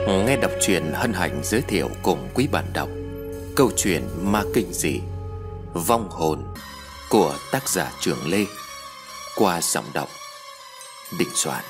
Nghe đọc truyện hân hạnh giới thiệu cùng quý bạn đọc câu chuyện ma kinh dị Vong hồn của tác giả Trường Lê qua giọng đọc Định Soạn.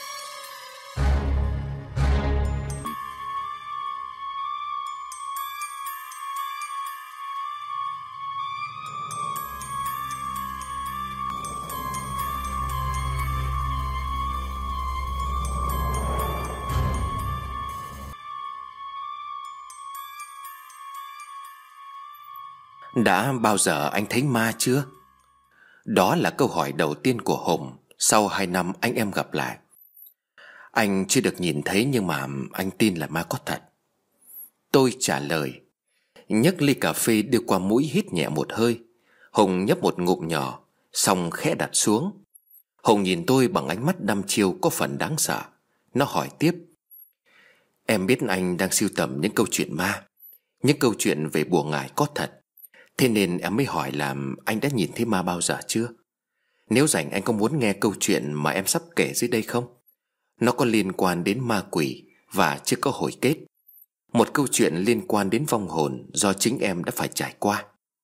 Đã bao giờ anh thấy ma chưa? Đó là câu hỏi đầu tiên của Hùng sau 2 năm anh em gặp lại. Anh chưa được nhìn thấy nhưng mà anh tin là ma có thật. Tôi trả lời, nhấc ly cà phê đưa qua mũi hít nhẹ một hơi. Hùng nhấp một ngụm nhỏ, xong khẽ đặt xuống. Hùng nhìn tôi bằng ánh mắt đăm chiêu có phần đáng sợ. Nó hỏi tiếp, em biết anh đang sưu tầm những câu chuyện ma, những câu chuyện về bùa ngải có thật. Thế nên em mới hỏi là anh đã nhìn thấy ma bao giờ chưa? Nếu rảnh anh có muốn nghe câu chuyện mà em sắp kể dưới đây không? Nó có liên quan đến ma quỷ và chưa có hồi kết. Một câu chuyện liên quan đến vong hồn do chính em đã phải trải qua.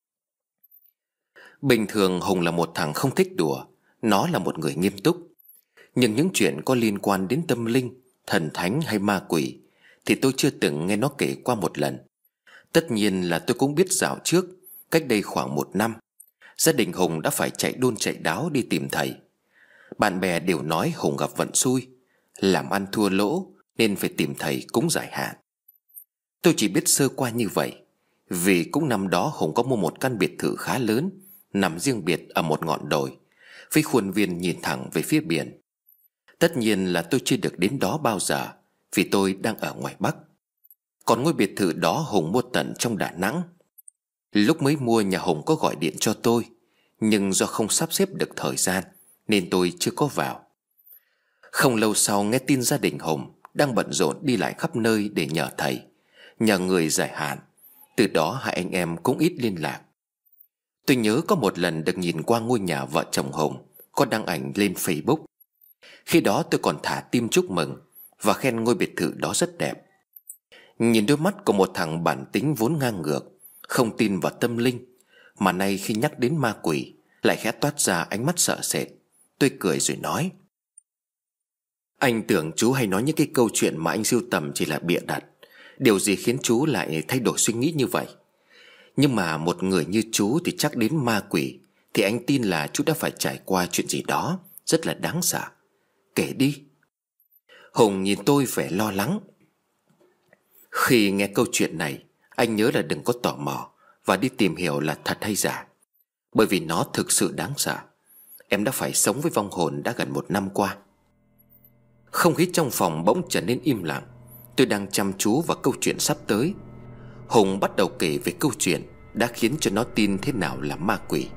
Bình thường Hùng là một thằng không thích đùa. Nó là một người nghiêm túc. Nhưng những chuyện có liên quan đến tâm linh, thần thánh hay ma quỷ thì tôi chưa từng nghe nó kể qua một lần. Tất nhiên là tôi cũng biết dạo trước, cách đây khoảng 1 năm, gia đình Hùng đã phải chạy đôn chạy đáo đi tìm thầy. Bạn bè đều nói Hùng gặp vận xui, làm ăn thua lỗ nên phải tìm thầy cúng giải hạn. Tôi chỉ biết sơ qua như vậy, vì cũng năm đó Hùng có mua một căn biệt thự khá lớn, nằm riêng biệt ở một ngọn đồi, với khuôn viên nhìn thẳng về phía biển. Tất nhiên là tôi chưa được đến đó bao giờ, vì tôi đang ở ngoài Bắc. Còn ngôi biệt thự đó Hùng mua tận trong Đà Nẵng. Lúc mới mua nhà Hùng có gọi điện cho tôi, nhưng do không sắp xếp được thời gian nên tôi chưa có vào. Không lâu sau nghe tin gia đình Hùng đang bận rộn đi lại khắp nơi để nhờ thầy, nhờ người giải hạn. Từ đó hai anh em cũng ít liên lạc. Tôi nhớ có một lần được nhìn qua ngôi nhà vợ chồng Hùng có đăng ảnh lên Facebook. Khi đó tôi còn thả tim chúc mừng và khen ngôi biệt thự đó rất đẹp. Nhìn đôi mắt của một thằng bản tính vốn ngang ngược, không tin vào tâm linh, mà nay khi nhắc đến ma quỷ lại khẽ toát ra ánh mắt sợ sệt. Tôi cười rồi nói, anh tưởng chú hay nói những cái câu chuyện mà anh sưu tầm chỉ là bịa đặt. Điều gì khiến chú lại thay đổi suy nghĩ như vậy? Nhưng mà một người như chú thì chắc đến ma quỷ thì anh tin là chú đã phải trải qua chuyện gì đó rất là đáng sợ. Kể đi. Hùng nhìn tôi vẻ lo lắng. Khi nghe câu chuyện này, anh nhớ là đừng có tò mò và đi tìm hiểu là thật hay giả, bởi vì nó thực sự đáng sợ. Em đã phải sống với vong hồn đã gần 1 năm qua. Không khí trong phòng bỗng trở nên im lặng. Tôi đang chăm chú vào câu chuyện sắp tới. Hùng bắt đầu kể về câu chuyện đã khiến cho nó tin thế nào là ma quỷ.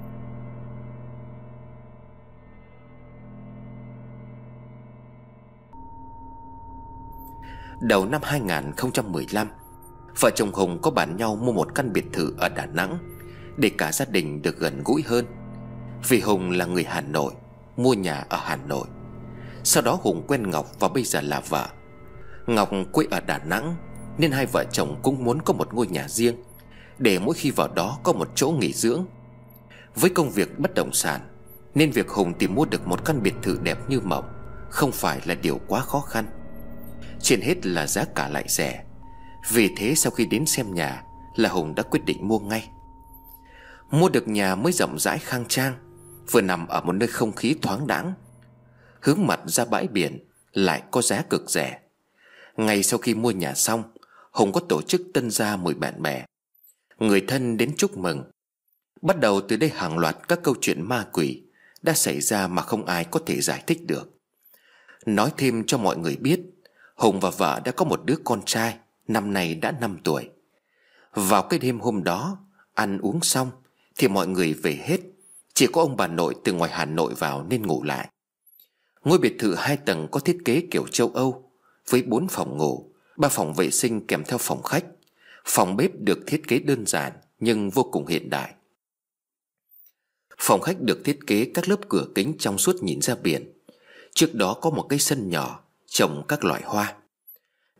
Đầu năm 2015, vợ chồng Hùng có bàn nhau mua một căn biệt thự ở Đà Nẵng để cả gia đình được gần gũi hơn. Vì Hùng là người Hà Nội, mua nhà ở Hà Nội. Sau đó Hùng quen Ngọc và bây giờ là vợ. Ngọc quê ở Đà Nẵng nên hai vợ chồng cũng muốn có một ngôi nhà riêng, để mỗi khi vào đó có một chỗ nghỉ dưỡng. Với công việc bất động sản nên việc Hùng tìm mua được một căn biệt thự đẹp như mộng không phải là điều quá khó khăn. Trên hết là giá cả lại rẻ. Vì thế sau khi đến xem nhà là Hùng đã quyết định mua ngay. Mua được nhà mới rộng rãi khang trang, vừa nằm ở một nơi không khí thoáng đãng, hướng mặt ra bãi biển, lại có giá cực rẻ. Ngay sau khi mua nhà xong, Hùng có tổ chức tân gia mời bạn bè, người thân đến chúc mừng. Bắt đầu từ đây hàng loạt các câu chuyện ma quỷ đã xảy ra mà không ai có thể giải thích được. Nói thêm cho mọi người biết, Hùng và vợ đã có một đứa con trai, năm nay đã 5 tuổi. Vào cái đêm hôm đó, ăn uống xong thì mọi người về hết, chỉ có ông bà nội từ ngoài Hà Nội vào nên ngủ lại. Ngôi biệt thự 2 tầng có thiết kế kiểu châu Âu, với 4 phòng ngủ, 3 phòng vệ sinh kèm theo phòng khách. Phòng bếp được thiết kế đơn giản nhưng vô cùng hiện đại. Phòng khách được thiết kế các lớp cửa kính trong suốt nhìn ra biển. Trước đó có một cái sân nhỏ trồng các loại hoa.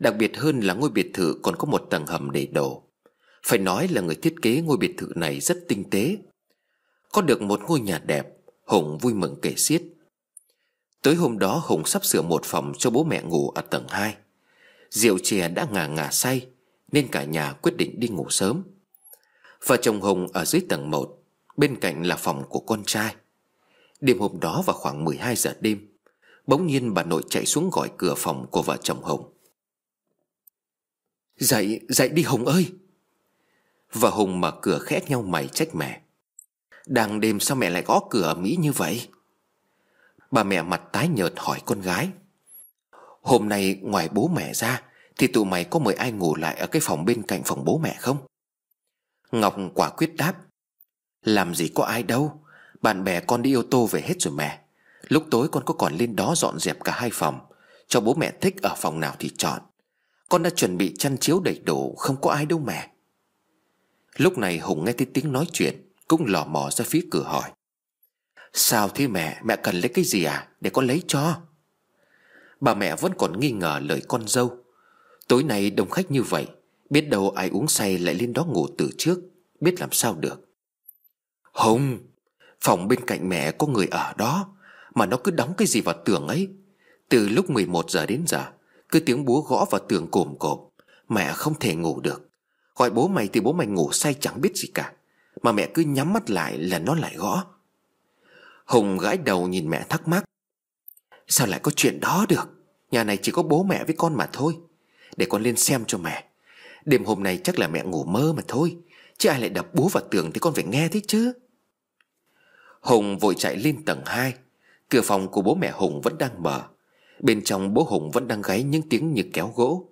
Đặc biệt hơn là ngôi biệt thự còn có một tầng hầm để đổ. Phải nói là người thiết kế ngôi biệt thự này rất tinh tế. Có được một ngôi nhà đẹp, Hùng vui mừng kể xiết. Tối hôm đó Hùng sắp sửa một phòng cho bố mẹ ngủ ở tầng 2. Rượu chè đã ngà ngà say nên cả nhà quyết định đi ngủ sớm. Vợ chồng Hùng ở dưới tầng 1, bên cạnh là phòng của con trai. Đêm hôm đó vào khoảng 12 giờ đêm, bỗng nhiên bà nội chạy xuống gọi cửa phòng của vợ chồng Hùng. Dậy, dậy đi Hùng ơi. Vợ Hùng mở cửa khẽ nhau mày trách mẹ. Đang đêm sao mẹ lại gõ cửa ở Mỹ như vậy? Bà mẹ mặt tái nhợt hỏi con gái. Hôm nay ngoài bố mẹ ra thì tụi mày có mời ai ngủ lại ở cái phòng bên cạnh phòng bố mẹ không? Ngọc quả quyết đáp. Làm gì có ai đâu, bạn bè con đi ô tô về hết rồi mẹ. Lúc tối con có còn lên đó dọn dẹp cả 2 phòng, cho bố mẹ thích ở phòng nào thì chọn. Con đã chuẩn bị chăn chiếu đầy đủ, không có ai đâu mẹ. Lúc này Hùng nghe thấy tiếng nói chuyện, cũng lò mò ra phía cửa hỏi. Sao thế mẹ, mẹ cần lấy cái gì à, để con lấy cho. Bà mẹ vẫn còn nghi ngờ lời con dâu. Tối nay đông khách như vậy, biết đâu ai uống say lại lên đó ngủ từ trước, biết làm sao được. Hùng, phòng bên cạnh mẹ có người ở đó, mà nó cứ đóng cái gì vào tường ấy. Từ lúc 11 giờ đến giờ, cứ tiếng búa gõ vào tường cồm cộm. Mẹ không thể ngủ được. Gọi bố mày thì bố mày ngủ say chẳng biết gì cả, mà mẹ cứ nhắm mắt lại là nó lại gõ. Hùng gãi đầu nhìn mẹ thắc mắc. Sao lại có chuyện đó được? Nhà này chỉ có bố mẹ với con mà thôi. Để con lên xem cho mẹ. Đêm hôm nay chắc là mẹ ngủ mơ mà thôi, chứ ai lại đập búa vào tường thì con phải nghe thấy chứ. Hùng vội chạy lên tầng 2. Cửa phòng của bố mẹ Hùng vẫn đang mở. Bên trong bố Hùng vẫn đang gáy những tiếng như kéo gỗ.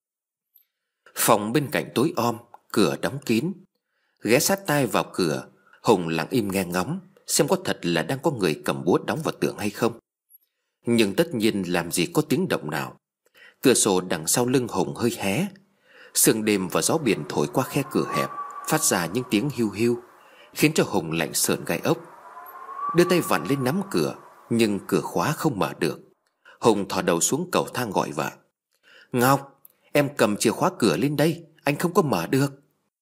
Phòng bên cạnh tối om, cửa đóng kín. Ghé sát tai vào cửa, Hùng lặng im nghe ngóng xem có thật là đang có người cầm búa đóng vào tường hay không. Nhưng tất nhiên làm gì có tiếng động nào. Cửa sổ đằng sau lưng Hùng hơi hé. Sương đêm và gió biển thổi qua khe cửa hẹp, phát ra những tiếng hiu hiu, khiến cho Hùng lạnh sởn gai ốc. Đưa tay vặn lên nắm cửa, nhưng cửa khóa không mở được. Hùng thò đầu xuống cầu thang gọi vợ. Ngọc, em cầm chìa khóa cửa lên đây, anh không có mở được.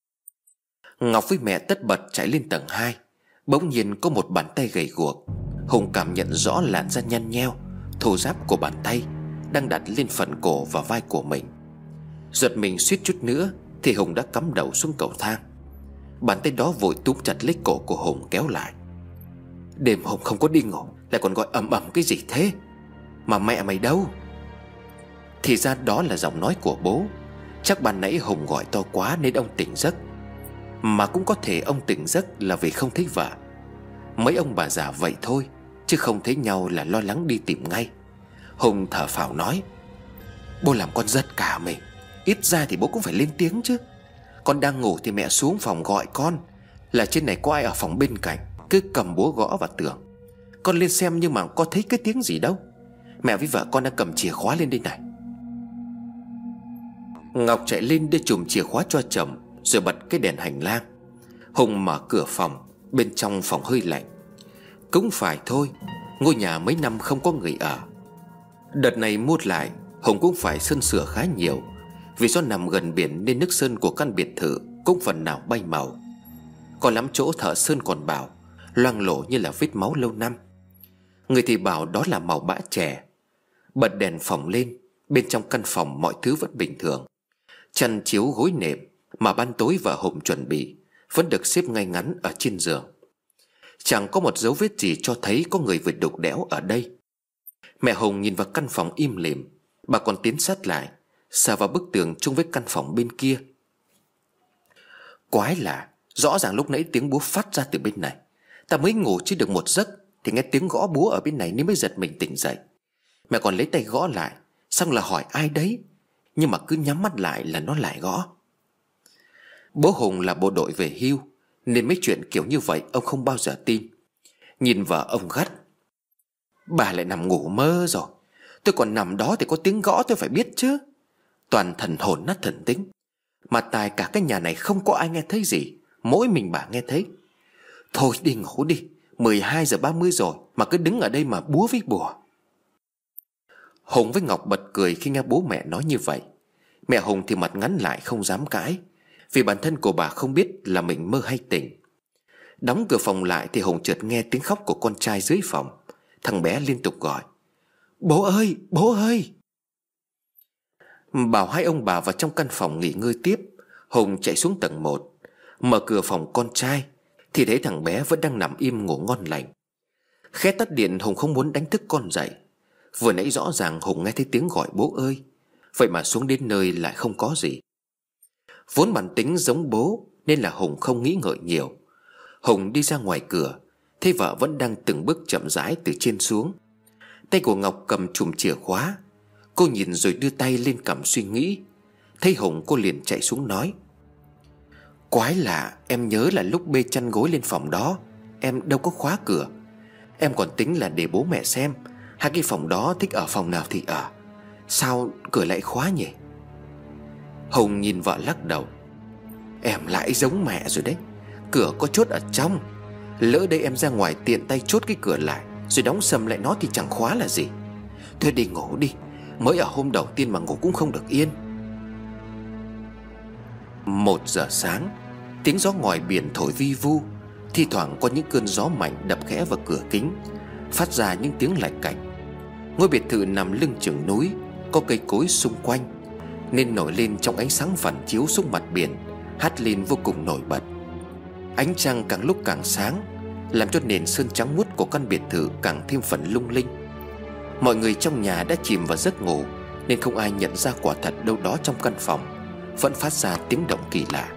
Ngọc với mẹ tất bật chạy lên tầng 2. Bỗng nhiên có một bàn tay gầy guộc. Hùng cảm nhận rõ làn da nhăn nheo, thô ráp của bàn tay đang đặt lên phần cổ và vai của mình. Giật mình suýt chút nữa thì Hùng đã cắm đầu xuống cầu thang. Bàn tay đó vội túm chặt lấy cổ của Hùng kéo lại. Đêm hôm không có đi ngủ, lại còn gọi ầm ầm cái gì thế? Mà mẹ mày đâu? Thì ra đó là giọng nói của bố. Chắc ban nãy Hùng gọi to quá nên ông tỉnh giấc. Mà cũng có thể ông tỉnh giấc là vì không thấy vợ. Mấy ông bà già vậy thôi, chứ không thấy nhau là lo lắng đi tìm ngay. Hùng thở phào nói. Bố làm con giật cả mình. Ít ra thì bố cũng phải lên tiếng chứ. Con đang ngủ thì mẹ xuống phòng gọi con, là trên này có ai ở phòng bên cạnh cứ cầm búa gõ vào tường. Con lên xem nhưng mà có thấy cái tiếng gì đâu. Mẹ với vợ con đã cầm chìa khóa lên đây này. Ngọc chạy lên đưa chùm chìa khóa cho chồng, rồi bật cái đèn hành lang. Hùng mở cửa phòng. Bên trong phòng hơi lạnh. Cũng phải thôi, ngôi nhà mấy năm không có người ở. Đợt này mua lại, Hùng cũng phải sơn sửa khá nhiều. Vì do nằm gần biển nên nước sơn của căn biệt thự cũng phần nào bay màu. Có lắm chỗ thợ sơn còn bảo loang lổ như là vết máu lâu năm. Người thì bảo đó là màu bã chè. Bật đèn phòng lên. Bên trong căn phòng mọi thứ vẫn bình thường. Chăn chiếu gối nệm mà ban tối vợ Hùng chuẩn bị vẫn được xếp ngay ngắn ở trên giường. Chẳng có một dấu vết gì cho thấy có người vừa đục đẽo ở đây. Mẹ Hùng nhìn vào căn phòng im lìm. Bà còn tiến sát lại, sờ vào bức tường chung với căn phòng bên kia. Quái lạ, rõ ràng lúc nãy tiếng búa phát ra từ bên này. Ta mới ngủ chưa được một giấc thì nghe tiếng gõ búa ở bên này nên mới giật mình tỉnh dậy. Mẹ còn lấy tay gõ lại, xong là hỏi ai đấy, nhưng mà cứ nhắm mắt lại là nó lại gõ. Bố Hùng là bộ đội về hưu nên mấy chuyện kiểu như vậy ông không bao giờ tin. Nhìn vợ ông gắt. Bà lại nằm ngủ mơ rồi. Tôi còn nằm đó thì có tiếng gõ tôi phải biết chứ. Toàn thần hồn nát thần tính. Mà tài cả cái nhà này không có ai nghe thấy gì, mỗi mình bà nghe thấy. Thôi đi ngủ đi, 12 giờ 30 rồi mà cứ đứng ở đây mà búa với bùa. Hùng với Ngọc bật cười khi nghe bố mẹ nói như vậy. Mẹ Hùng thì mặt ngắn lại không dám cãi, vì bản thân của bà không biết là mình mơ hay tỉnh. Đóng cửa phòng lại thì Hùng chợt nghe tiếng khóc của con trai dưới phòng. Thằng bé liên tục gọi: "Bố ơi, bố ơi!" Bảo hai ông bà vào trong căn phòng nghỉ ngơi tiếp. Hùng chạy xuống tầng 1, mở cửa phòng con trai thì thấy thằng bé vẫn đang nằm im ngủ ngon lành. Khẽ tắt điện, Hùng không muốn đánh thức con dậy. Vừa nãy rõ ràng Hùng nghe thấy tiếng gọi bố ơi, vậy mà xuống đến nơi lại không có gì. Vốn bản tính giống bố nên là Hùng không nghĩ ngợi nhiều. Hùng đi ra ngoài cửa, thấy vợ vẫn đang từng bước chậm rãi từ trên xuống. Tay của Ngọc cầm chùm chìa khóa. Cô nhìn rồi đưa tay lên cầm suy nghĩ. Thấy Hùng cô liền chạy xuống nói: "Quái lạ, em nhớ là lúc bê chăn gối lên phòng đó em đâu có khóa cửa. Em còn tính là để bố mẹ xem hai cái phòng đó thích ở phòng nào thì ở. Sao cửa lại khóa nhỉ?" Hùng nhìn vợ lắc đầu: "Em lại giống mẹ rồi đấy. Cửa có chốt ở trong. Lỡ đây em ra ngoài tiện tay chốt cái cửa lại rồi đóng sầm lại nó thì chẳng khóa là gì. Thôi đi ngủ đi, mới ở hôm đầu tiên mà ngủ cũng không được yên." 1 giờ sáng, tiếng gió ngoài biển thổi vi vu. Thi thoảng có những cơn gió mạnh đập khẽ vào cửa kính, phát ra những tiếng lạch cạch. Ngôi biệt thự nằm lưng chừng núi, có cây cối xung quanh nên nổi lên trong ánh sáng phản chiếu xuống mặt biển, hắt lên vô cùng nổi bật. Ánh trăng càng lúc càng sáng, làm cho nền sơn trắng muốt của căn biệt thự càng thêm phần lung linh. Mọi người trong nhà đã chìm vào giấc ngủ nên không ai nhận ra quả thật đâu đó trong căn phòng vẫn phát ra tiếng động kỳ lạ.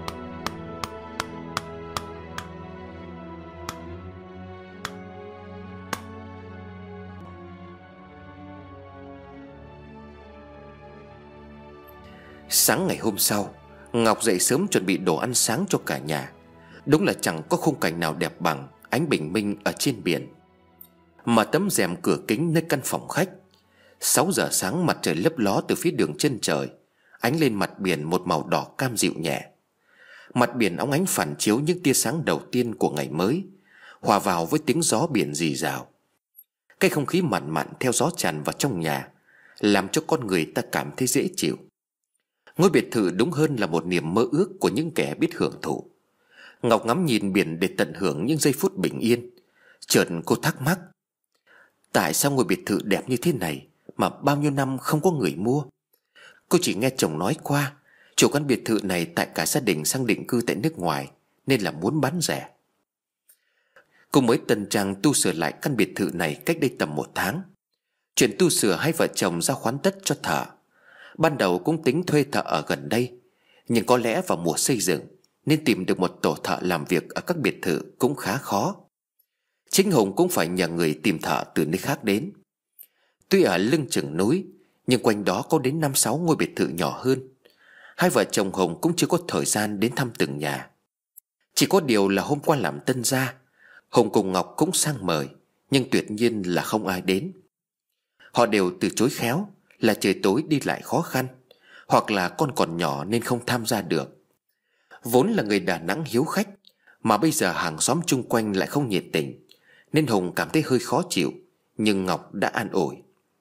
Sáng ngày hôm sau, Ngọc dậy sớm chuẩn bị đồ ăn sáng cho cả nhà. Đúng là chẳng có khung cảnh nào đẹp bằng ánh bình minh ở trên biển. Mà tấm rèm cửa kính nơi căn phòng khách, 6 giờ sáng mặt trời lấp ló từ phía đường chân trời, ánh lên mặt biển một màu đỏ cam dịu nhẹ. Mặt biển óng ánh phản chiếu những tia sáng đầu tiên của ngày mới, hòa vào với tiếng gió biển rì rào. Cái không khí mặn mặn theo gió tràn vào trong nhà, làm cho con người ta cảm thấy dễ chịu. Ngôi biệt thự đúng hơn là một niềm mơ ước của những kẻ biết hưởng thụ. Ngọc ngắm nhìn biển để tận hưởng những giây phút bình yên. Chợt cô thắc mắc: tại sao ngôi biệt thự đẹp như thế này mà bao nhiêu năm không có người mua? Cô chỉ nghe chồng nói qua, chủ căn biệt thự này tại cả gia đình sang định cư tại nước ngoài nên là muốn bán rẻ. Cô mới tân trang tu sửa lại căn biệt thự này cách đây tầm 1 tháng. Chuyện tu sửa hai vợ chồng ra khoán tất cho thợ. Ban đầu cũng tính thuê thợ ở gần đây, nhưng có lẽ vào mùa xây dựng nên tìm được một tổ thợ làm việc ở các biệt thự cũng khá khó. Chính Hùng cũng phải nhờ người tìm thợ từ nơi khác đến. Tuy ở lưng chừng núi, nhưng quanh đó có đến 5-6 ngôi biệt thự nhỏ hơn. Hai vợ chồng Hùng cũng chưa có thời gian đến thăm từng nhà. Chỉ có điều là hôm qua làm tân gia, Hùng cùng Ngọc cũng sang mời, nhưng tuyệt nhiên là không ai đến. Họ đều từ chối khéo là trời tối đi lại khó khăn, hoặc là con còn nhỏ nên không tham gia được. Vốn là người Đà Nẵng hiếu khách, mà bây giờ hàng xóm chung quanh lại không nhiệt tình, nên Hùng cảm thấy hơi khó chịu. Nhưng Ngọc đã an ủi: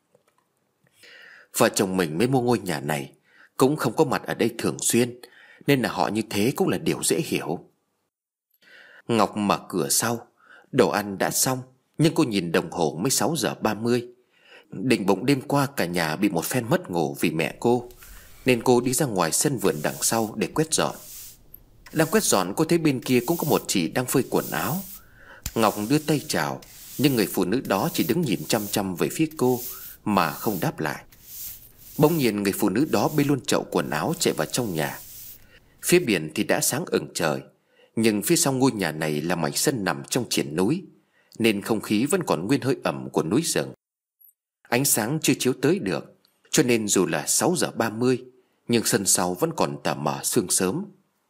vợ chồng mình mới mua ngôi nhà này, cũng không có mặt ở đây thường xuyên, nên là họ như thế cũng là điều dễ hiểu. Ngọc mở cửa sau. Đồ ăn đã xong, nhưng cô nhìn đồng hồ mới 6 giờ 30. Định bụng đêm qua cả nhà bị một phen mất ngủ vì mẹ cô, nên cô đi ra ngoài sân vườn đằng sau để quét dọn. Đang quét dọn, cô thấy bên kia cũng có một chị đang phơi quần áo. Ngọc đưa tay chào, nhưng người phụ nữ đó chỉ đứng nhìn chăm chăm về phía cô mà không đáp lại. Bỗng nhiên người phụ nữ đó bê luôn chậu quần áo chạy vào trong nhà. Phía biển thì đã sáng ửng trời, nhưng phía sau ngôi nhà này là mảnh sân nằm trong triển núi, nên không khí vẫn còn nguyên hơi ẩm của núi rừng. Ánh sáng chưa chiếu tới được, cho nên dù là 6 giờ 30, nhưng sân sau vẫn còn tà mờ sương sớm.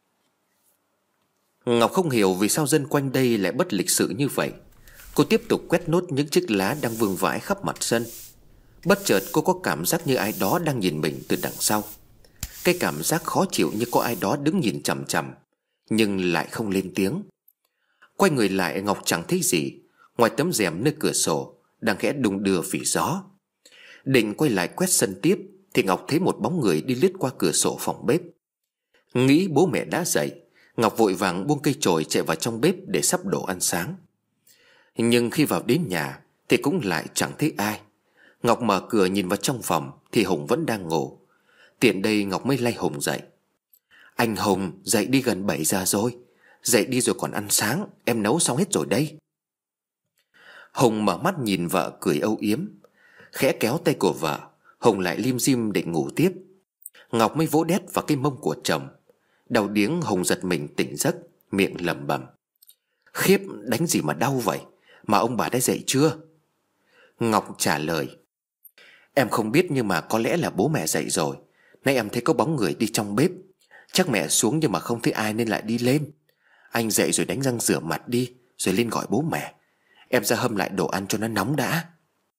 Ngọc không hiểu vì sao dân quanh đây lại bất lịch sự như vậy. Cô tiếp tục quét nốt những chiếc lá đang vương vãi khắp mặt sân. Bất chợt cô có cảm giác như ai đó đang nhìn mình từ đằng sau. Cái cảm giác khó chịu như có ai đó đứng nhìn chằm chằm, nhưng lại không lên tiếng. Quay người lại, Ngọc chẳng thấy gì ngoài tấm rèm nơi cửa sổ đang khẽ đung đưa vì gió. Định quay lại quét sân tiếp, thì Ngọc thấy một bóng người đi lướt qua cửa sổ phòng bếp. Nghĩ bố mẹ đã dậy, Ngọc vội vàng buông cây chổi chạy vào trong bếp để sắp đồ ăn sáng. Nhưng khi vào đến nhà thì cũng lại chẳng thấy ai. Ngọc mở cửa nhìn vào trong phòng thì Hùng vẫn đang ngủ. Tiện đây Ngọc mới lay Hùng dậy. Anh Hùng, dậy đi, gần 7 giờ rồi. Dậy đi rồi còn ăn sáng, em nấu xong hết rồi đây. Hùng mở mắt nhìn vợ cười âu yếm. Khẽ kéo tay của vợ, Hùng lại lim dim định ngủ tiếp. Ngọc mới vỗ đét vào cái mông của chồng. Đau điếng, Hùng giật mình tỉnh giấc, miệng lẩm bẩm. Khiếp, đánh gì mà đau vậy? Mà ông bà đã dậy chưa? Ngọc trả lời. Em không biết, nhưng mà có lẽ là bố mẹ dậy rồi. Nãy em thấy có bóng người đi trong bếp. Chắc mẹ xuống nhưng mà không thấy ai nên lại đi lên. Anh dậy rồi đánh răng rửa mặt đi, rồi lên gọi bố mẹ. Em ra hâm lại đồ ăn cho nó nóng đã.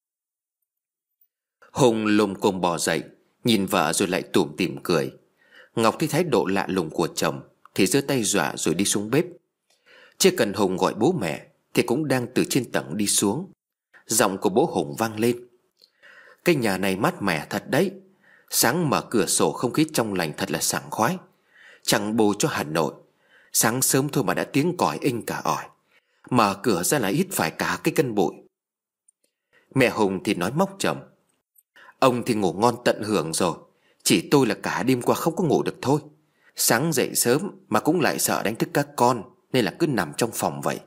Hùng lồm cồm bò dậy, nhìn vợ rồi lại tủm tỉm cười. Ngọc thấy thái độ lạ lùng của chồng thì giơ tay dọa rồi đi xuống bếp. Chưa cần Hùng gọi bố mẹ thì cũng đang từ trên tầng đi xuống. Giọng của bố Hùng vang lên. Cái nhà này mát mẻ thật đấy. Sáng mở cửa sổ không khí trong lành thật là sảng khoái. Chẳng bù cho Hà Nội. Sáng sớm thôi mà đã tiếng còi inh cả ỏi. Mở cửa ra là hít phải cả cái cân bụi. Mẹ Hùng thì nói móc chồng. Ông thì ngủ ngon tận hưởng rồi. Chỉ tôi là cả đêm qua không có ngủ được thôi. Sáng dậy sớm mà cũng lại sợ đánh thức các con, nên là cứ nằm trong phòng vậy.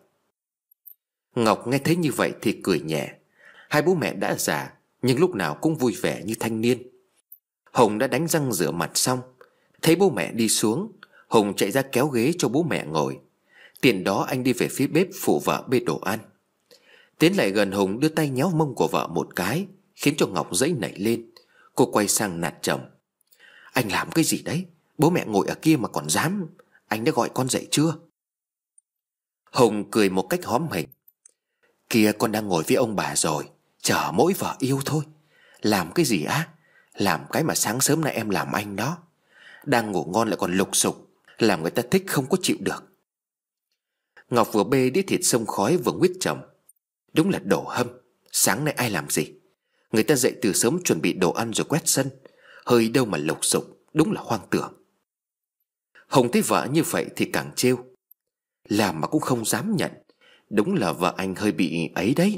Ngọc nghe thấy như vậy thì cười nhẹ. Hai bố mẹ đã già nhưng lúc nào cũng vui vẻ như thanh niên. Hùng đã đánh răng rửa mặt xong. Thấy bố mẹ đi xuống, Hùng chạy ra kéo ghế cho bố mẹ ngồi. Tiền đó anh đi về phía bếp phụ vợ bê đồ ăn. Tiến lại gần Hùng đưa tay nhéo mông của vợ một cái, khiến cho Ngọc dãy nảy lên. Cô quay sang nạt chồng. Anh làm cái gì đấy? Bố mẹ ngồi ở kia mà còn dám. Anh đã gọi con dậy chưa? Hùng cười một cách hóm hỉnh. Kia, con đang ngồi với ông bà rồi, chờ mỗi vợ yêu thôi. Làm cái gì á? Làm cái mà sáng sớm nay em làm anh đó. Đang ngủ ngon lại còn lục sục, làm người ta thích không có chịu được. Ngọc vừa bê đĩa thịt xông khói vừa nguyết chồng. Đúng là đồ hâm. Sáng nay ai làm gì? Người ta dậy từ sớm chuẩn bị đồ ăn rồi quét sân. Hơi đâu mà lục sục, đúng là hoang tưởng. Hùng thấy vợ như vậy thì càng trêu. Làm mà cũng không dám nhận. Đúng là vợ anh hơi bị ấy đấy.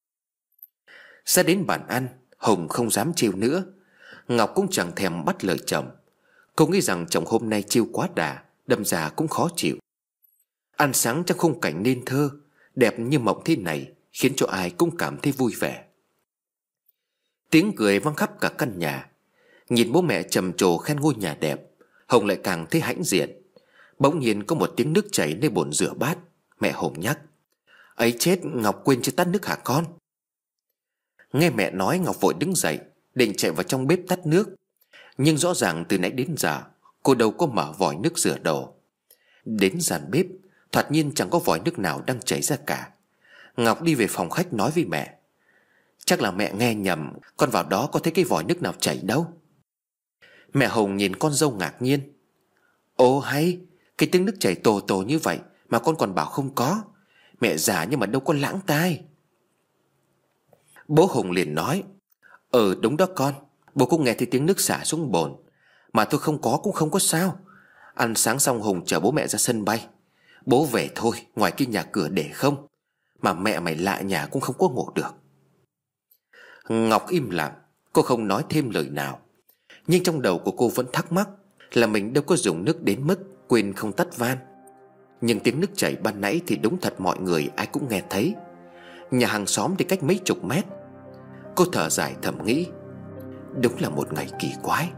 Ra đến bàn ăn, Hùng không dám trêu nữa. Ngọc cũng chẳng thèm bắt lời chồng. Cô nghĩ rằng chồng hôm nay trêu quá đà, đâm ra cũng khó chịu. Ăn sáng trong khung cảnh nên thơ, đẹp như mộng thế này, khiến cho ai cũng cảm thấy vui vẻ. Tiếng cười vang khắp cả căn nhà. Nhìn bố mẹ trầm trồ khen ngôi nhà đẹp, Hùng lại càng thấy hãnh diện. Bỗng nhiên có một tiếng nước chảy nơi bồn rửa bát. Mẹ Hùng nhắc. Ấy chết, Ngọc quên chưa tắt nước hả con? Nghe mẹ nói, Ngọc vội đứng dậy định chạy vào trong bếp tắt nước. Nhưng rõ ràng từ nãy đến giờ cô đâu có mở vòi nước rửa đồ. Đến gian bếp, thoạt nhiên chẳng có vòi nước nào đang chảy ra cả. Ngọc đi về phòng khách nói với mẹ. Chắc là mẹ nghe nhầm, con vào đó có thấy cái vòi nước nào chảy đâu. Mẹ Hùng nhìn con dâu ngạc nhiên. Ồ hay, cái tiếng nước chảy tồ tồ như vậy mà con còn bảo không có. Mẹ già nhưng mà đâu có lãng tai. Bố Hùng liền nói. Đúng đó con. Bố cũng nghe thấy tiếng nước xả xuống bồn. Mà tôi không có cũng không có sao. Ăn sáng xong Hùng chở bố mẹ ra sân bay. Bố về thôi, ngoài cái nhà cửa để không. Mà mẹ mày lạ nhà cũng không có ngủ được. Ngọc im lặng, cô không nói thêm lời nào. Nhưng trong đầu của cô vẫn thắc mắc là mình đâu có dùng nước đến mức quên không tắt van. Nhưng tiếng nước chảy ban nãy thì đúng thật mọi người ai cũng nghe thấy. Nhà hàng xóm thì cách mấy chục mét. Cô thở dài thầm nghĩ. Đúng là một ngày kỳ quái.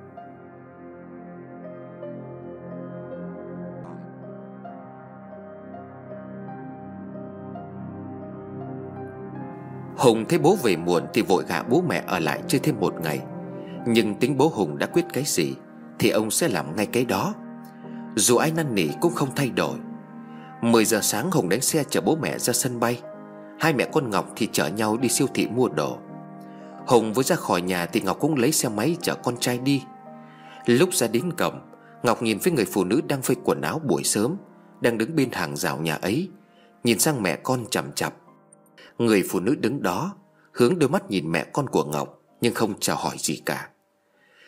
Hùng thấy bố về muộn thì vội gạ bố mẹ ở lại chơi thêm một ngày. Nhưng tính bố Hùng đã quyết cái gì thì ông sẽ làm ngay cái đó. Dù ai năn nỉ cũng không thay đổi. 10 giờ sáng Hùng đánh xe chở bố mẹ ra sân bay. Hai mẹ con Ngọc thì chở nhau đi siêu thị mua đồ. Hùng vừa ra khỏi nhà thì Ngọc cũng lấy xe máy chở con trai đi. Lúc ra đến cổng, Ngọc nhìn với người phụ nữ đang phơi quần áo buổi sớm, đang đứng bên hàng rào nhà ấy, nhìn sang mẹ con chằm chặp. Người phụ nữ đứng đó hướng đôi mắt nhìn mẹ con của Ngọc, nhưng không chào hỏi gì cả.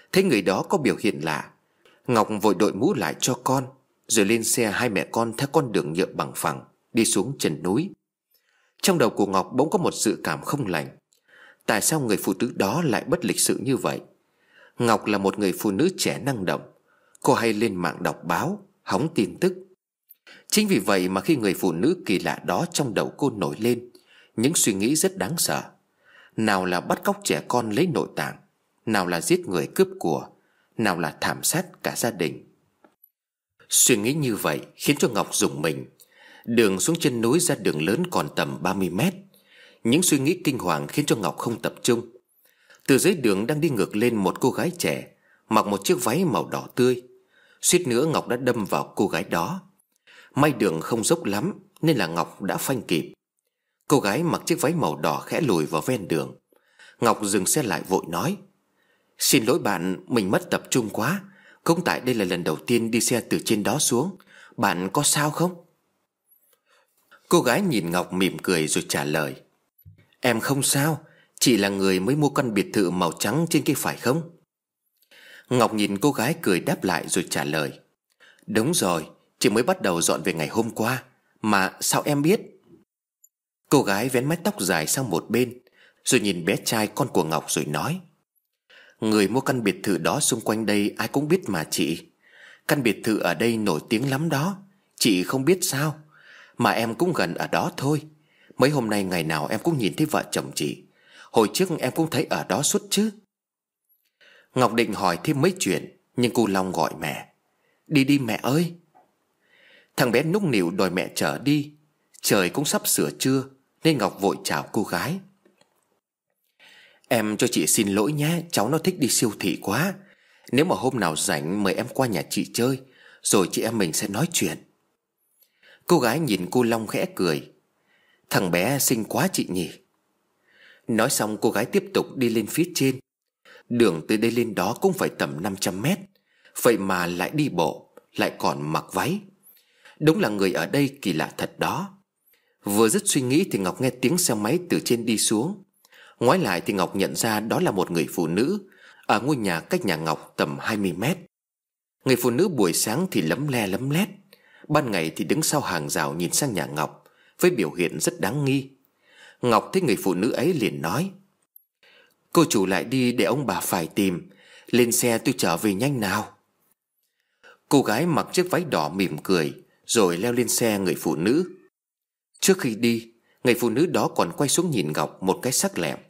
Thấy người đó có biểu hiện lạ, Ngọc vội đội mũ lại cho con, rồi lên xe hai mẹ con theo con đường nhựa bằng phẳng đi xuống chân núi. Trong đầu của Ngọc bỗng có một dự cảm không lành. Tại sao người phụ nữ đó lại bất lịch sự như vậy? Ngọc là một người phụ nữ trẻ năng động. Cô hay lên mạng đọc báo, hóng tin tức. Chính vì vậy mà khi người phụ nữ kỳ lạ đó trong đầu cô nổi lên những suy nghĩ rất đáng sợ. Nào là bắt cóc trẻ con lấy nội tạng, nào là giết người cướp của, nào là thảm sát cả gia đình. Suy nghĩ như vậy khiến cho Ngọc rùng mình. Đường xuống chân núi ra đường lớn còn tầm 30 mét. Những suy nghĩ kinh hoàng khiến cho Ngọc không tập trung. Từ dưới đường đang đi ngược lên một cô gái trẻ, mặc một chiếc váy màu đỏ tươi. Suýt nữa Ngọc đã đâm vào cô gái đó. May đường không dốc lắm nên là Ngọc đã phanh kịp. Cô gái mặc chiếc váy màu đỏ khẽ lùi vào ven đường. Ngọc dừng xe lại vội nói: "Xin lỗi bạn, mình mất tập trung quá. Cũng tại đây là lần đầu tiên đi xe từ trên đó xuống. Bạn có sao không?" Cô gái nhìn Ngọc mỉm cười rồi trả lời: "Em không sao, chị là người mới mua căn biệt thự màu trắng trên kia phải không?" Ngọc nhìn cô gái cười đáp lại rồi trả lời: "Đúng rồi, chị mới bắt đầu dọn về ngày hôm qua. Mà sao em biết?" Cô gái vén mái tóc dài sang một bên, rồi nhìn bé trai con của Ngọc rồi nói: "Người mua căn biệt thự đó xung quanh đây ai cũng biết mà chị. Căn biệt thự ở đây nổi tiếng lắm đó, chị không biết sao? Mà em cũng gần ở đó thôi. Mấy hôm nay ngày nào em cũng nhìn thấy vợ chồng chị. Hồi trước em cũng thấy ở đó suốt chứ." Ngọc định hỏi thêm mấy chuyện, nhưng cô Long gọi mẹ: "Đi đi mẹ ơi." Thằng bé nũng nịu đòi mẹ chở đi. Trời cũng sắp sửa trưa nên Ngọc vội chào cô gái: "Em cho chị xin lỗi nhé, cháu nó thích đi siêu thị quá. Nếu mà hôm nào rảnh mời em qua nhà chị chơi, rồi chị em mình sẽ nói chuyện." Cô gái nhìn cô Long khẽ cười: "Thằng bé xinh quá chị nhỉ." Nói xong cô gái tiếp tục đi lên phía trên. Đường từ đây lên đó cũng phải tầm 500 mét. Vậy mà lại đi bộ, lại còn mặc váy. Đúng là người ở đây kỳ lạ thật đó. Vừa dứt suy nghĩ thì Ngọc nghe tiếng xe máy từ trên đi xuống. Ngoái lại thì Ngọc nhận ra đó là một người phụ nữ ở ngôi nhà cách nhà Ngọc tầm 20 mét. Người phụ nữ buổi sáng thì lấm le lấm lét, ban ngày thì đứng sau hàng rào nhìn sang nhà Ngọc với biểu hiện rất đáng nghi. Ngọc thấy người phụ nữ ấy liền nói: "Cô chủ lại đi để ông bà phải tìm. Lên xe tôi trở về nhanh nào." Cô gái mặc chiếc váy đỏ mỉm cười rồi leo lên xe người phụ nữ. Trước khi đi, người phụ nữ đó còn quay xuống nhìn Ngọc một cái sắc lẹm.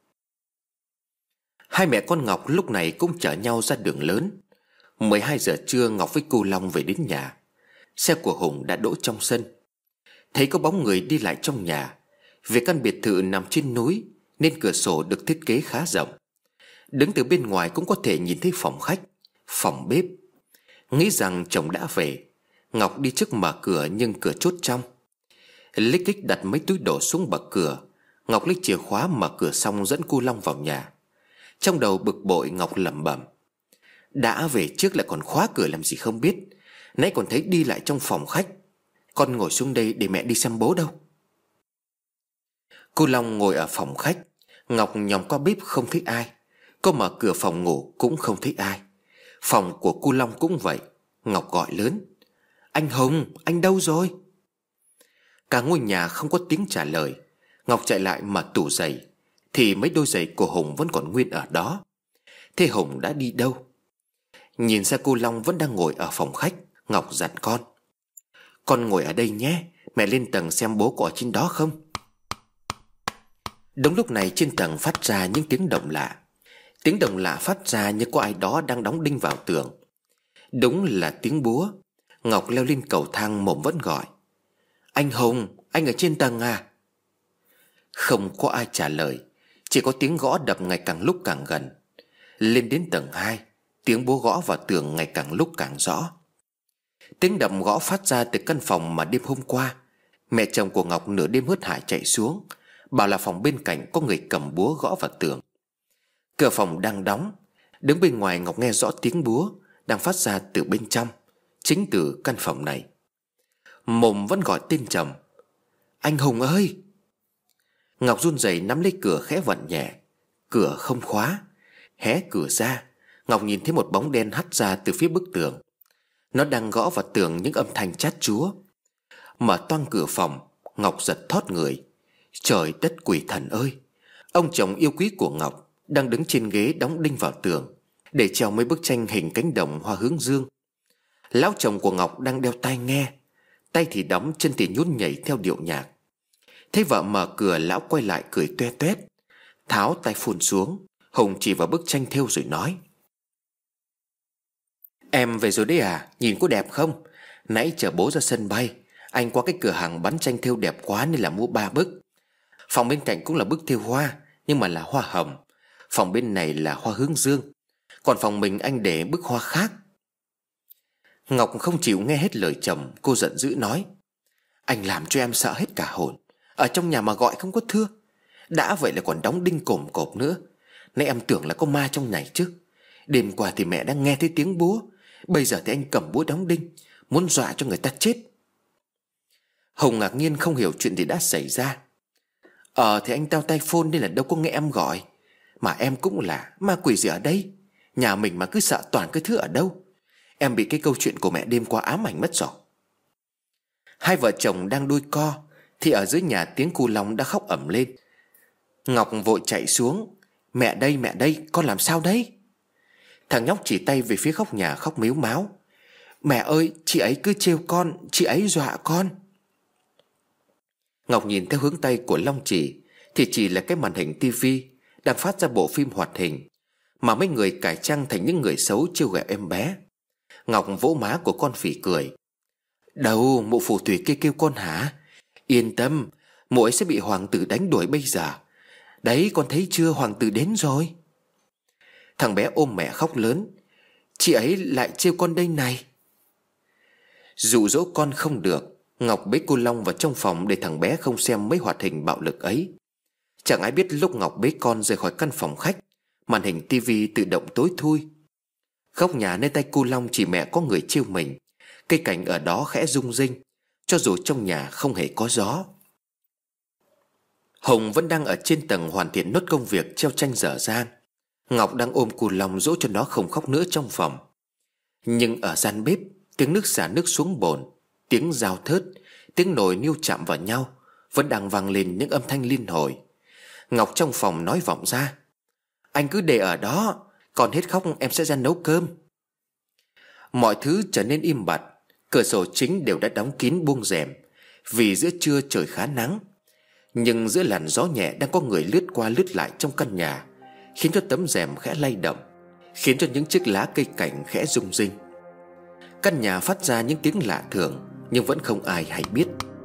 Hai mẹ con Ngọc lúc này cũng chở nhau ra đường lớn. 12 giờ trưa Ngọc với cô Long về đến nhà. Xe của Hùng đã đỗ trong sân. Thấy có bóng người đi lại trong nhà. Vì căn biệt thự nằm trên núi nên cửa sổ được thiết kế khá rộng. Đứng từ bên ngoài cũng có thể nhìn thấy phòng khách, phòng bếp. Nghĩ rằng chồng đã về, Ngọc đi trước mở cửa nhưng cửa chốt trong. Lích kích đặt mấy túi đồ xuống bậc cửa. Ngọc lấy chìa khóa mở cửa xong dẫn cô Long vào nhà. Trong đầu bực bội Ngọc lẩm bẩm: đã về trước lại còn khóa cửa làm gì không biết. Nãy còn thấy đi lại trong phòng khách. Con ngồi xuống đây để mẹ đi xem bố đâu. Cô Long ngồi ở phòng khách. Ngọc nhòm qua bếp không thấy ai. Cô mở cửa phòng ngủ cũng không thấy ai. Phòng của cô Long cũng vậy. Ngọc gọi lớn: "Anh Hùng, anh đâu rồi?" Cả ngôi nhà không có tiếng trả lời. Ngọc chạy lại mở tủ giày thì mấy đôi giày của Hùng vẫn còn nguyên ở đó. Thế Hùng đã đi đâu? Nhìn ra cô Long vẫn đang ngồi ở phòng khách, Ngọc dặn con: "Con ngồi ở đây nhé, mẹ lên tầng xem bố có ở trên đó không." Đúng lúc này trên tầng phát ra những tiếng động lạ. Tiếng động lạ phát ra như có ai đó đang đóng đinh vào tường. Đúng là tiếng búa. Ngọc leo lên cầu thang mồm vẫn gọi: "Anh Hùng, anh ở trên tầng à?" Không có ai trả lời. Chỉ có tiếng gõ đập ngày càng lúc càng gần. Lên đến tầng 2, tiếng búa gõ vào tường ngày càng lúc càng rõ. Tiếng đập gõ phát ra từ căn phòng mà đêm hôm qua mẹ chồng của Ngọc nửa đêm hớt hải chạy xuống, bảo là phòng bên cạnh có người cầm búa gõ vào tường. Cửa phòng đang đóng. Đứng bên ngoài Ngọc nghe rõ tiếng búa đang phát ra từ bên trong, chính từ căn phòng này. Mồm vẫn gọi tên chồng: "Anh Hùng ơi!" Ngọc run rẩy nắm lấy cửa khẽ vặn nhẹ. Cửa không khóa. Hé cửa ra, Ngọc nhìn thấy một bóng đen hắt ra từ phía bức tường. Nó đang gõ vào tường những âm thanh chát chúa. Mở toang cửa phòng, Ngọc giật thót người. Trời đất quỷ thần ơi! Ông chồng yêu quý của Ngọc đang đứng trên ghế đóng đinh vào tường để treo mấy bức tranh hình cánh đồng hoa hướng dương. Lão chồng của Ngọc đang đeo tai nghe, tay thì đóng, chân thì nhún nhảy theo điệu nhạc. Thấy vợ mở cửa, lão quay lại cười toe toét, tháo tay phun xuống. Hùng chỉ vào bức tranh thêu rồi nói: "Em về rồi đấy à? Nhìn có đẹp không? Nãy chở bố ra sân bay, anh qua cái cửa hàng bán tranh thêu đẹp quá nên là mua 3 bức. Phòng bên cạnh cũng là bức thêu hoa, nhưng mà là hoa hồng. Phòng bên này là hoa hướng dương. Còn phòng mình anh để bức hoa khác." Ngọc không chịu nghe hết lời chồng. Cô giận dữ nói: "Anh làm cho em sợ hết cả hồn. Ở trong nhà mà gọi không có thưa. Đã vậy là còn đóng đinh cồm cộp nữa. Nãy em tưởng là có ma trong này chứ. Đêm qua thì mẹ đã nghe thấy tiếng búa, bây giờ thì anh cầm búa đóng đinh, muốn dọa cho người ta chết." Hồng ngạc nhiên không hiểu chuyện gì đã xảy ra. Thì anh tao tay phone nên là đâu có nghe em gọi. Mà em cũng là ma quỷ gì ở đây? Nhà mình mà cứ sợ toàn cái thứ ở đâu. Em bị cái câu chuyện của mẹ đêm qua ám ảnh mất rồi." Hai vợ chồng đang đôi co thì ở dưới nhà tiếng cu Long đã khóc ầm lên. Ngọc vội chạy xuống: mẹ đây, con làm sao đấy?" Thằng nhóc chỉ tay về phía góc nhà khóc mếu máo: "Mẹ ơi, chị ấy cứ trêu con, chị ấy dọa con." Ngọc nhìn theo hướng tay của Long thì chỉ là cái màn hình tivi đang phát ra bộ phim hoạt hình mà mấy người cải trang thành những người xấu trêu ghẹo em bé. Ngọc vỗ má của con phỉ cười: "Đâu, mụ phù thủy kia kêu con hả? Yên tâm, mụ ấy sẽ bị hoàng tử đánh đuổi bây giờ. Đấy, con thấy chưa, hoàng tử đến rồi." Thằng bé ôm mẹ khóc lớn: "Chị ấy lại trêu con đây này." Dụ dỗ con không được, Ngọc bế cô Long vào trong phòng để thằng bé không xem mấy hoạt hình bạo lực ấy. Chẳng ai biết lúc Ngọc bế con rời khỏi căn phòng khách, màn hình tivi tự động tối thui. Góc nhà nơi tay cô Long chỉ mẹ có người trêu mình, cây cảnh ở đó khẽ rung rinh, cho dù trong nhà không hề có gió. Hồng vẫn đang ở trên tầng hoàn thiện nốt công việc treo tranh dở dang. Ngọc đang ôm cô Long dỗ cho nó không khóc nữa trong phòng. Nhưng ở gian bếp, tiếng nước xả nước xuống bồn, tiếng dao thớt, tiếng nồi niêu chạm vào nhau vẫn đang vang lên những âm thanh liên hồi. Ngọc trong phòng nói vọng ra: "Anh cứ để ở đó, còn hết khóc em sẽ ra nấu cơm." Mọi thứ trở nên im bặt. Cửa sổ chính đều đã đóng kín buông rèm, vì giữa trưa trời khá nắng. Nhưng giữa làn gió nhẹ đang có người lướt qua lướt lại trong căn nhà, khiến cho tấm rèm khẽ lay động, khiến cho những chiếc lá cây cảnh khẽ rung rinh. Căn nhà phát ra những tiếng lạ thường, nhưng vẫn không ai hay biết.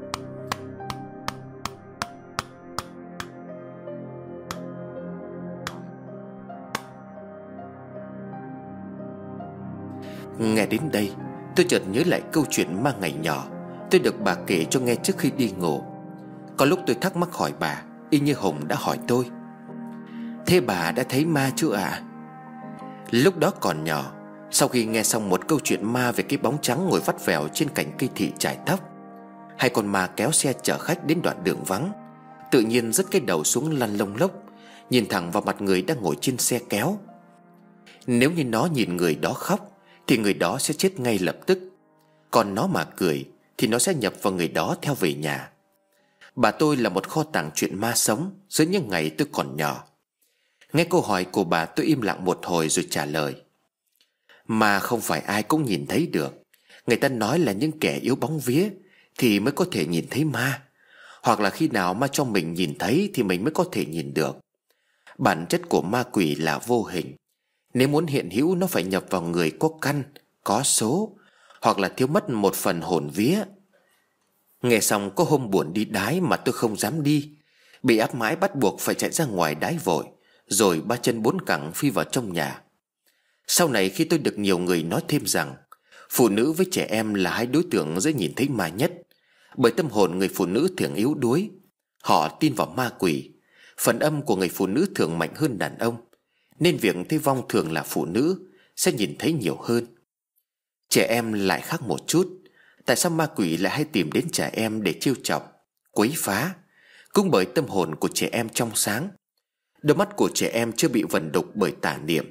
Nghe đến đây, tôi chợt nhớ lại câu chuyện ma ngày nhỏ tôi được bà kể cho nghe trước khi đi ngủ. Có lúc tôi thắc mắc hỏi bà, y như Hùng đã hỏi tôi: "Thế bà đã thấy ma chưa ạ?" Lúc đó còn nhỏ, sau khi nghe xong một câu chuyện ma về cái bóng trắng ngồi vắt vẻo trên cành cây thị chải tóc, hai con ma kéo xe chở khách đến đoạn đường vắng, tự nhiên rớt cái đầu xuống lăn lông lốc, nhìn thẳng vào mặt người đang ngồi trên xe kéo. Nếu như nó nhìn người đó khóc thì người đó sẽ chết ngay lập tức, còn nó mà cười thì nó sẽ nhập vào người đó theo về nhà. Bà tôi là một kho tàng chuyện ma sống giữa những ngày tôi còn nhỏ. Nghe câu hỏi của bà, tôi im lặng một hồi rồi trả lời: "Ma không phải ai cũng nhìn thấy được. Người ta nói là những kẻ yếu bóng vía thì mới có thể nhìn thấy ma, hoặc là khi nào ma cho mình nhìn thấy thì mình mới có thể nhìn được. Bản chất của ma quỷ là vô hình. Nếu muốn hiện hữu, nó phải nhập vào người có căn, có số, hoặc là thiếu mất một phần hồn vía." Nghe xong có hôm buồn đi đái mà tôi không dám đi, bị áp mãi bắt buộc phải chạy ra ngoài đái vội, rồi ba chân bốn cẳng phi vào trong nhà. Sau này khi tôi được nhiều người nói thêm rằng phụ nữ với trẻ em là hai đối tượng dễ nhìn thấy ma nhất, bởi tâm hồn người phụ nữ thường yếu đuối, họ tin vào ma quỷ. Phần âm của người phụ nữ thường mạnh hơn đàn ông, nên việc thấy vong thường là phụ nữ sẽ nhìn thấy nhiều hơn. Trẻ em lại khác một chút. Tại sao ma quỷ lại hay tìm đến trẻ em để trêu chọc, quấy phá? Cũng bởi tâm hồn của trẻ em trong sáng, đôi mắt của trẻ em chưa bị vần đục bởi tà niệm,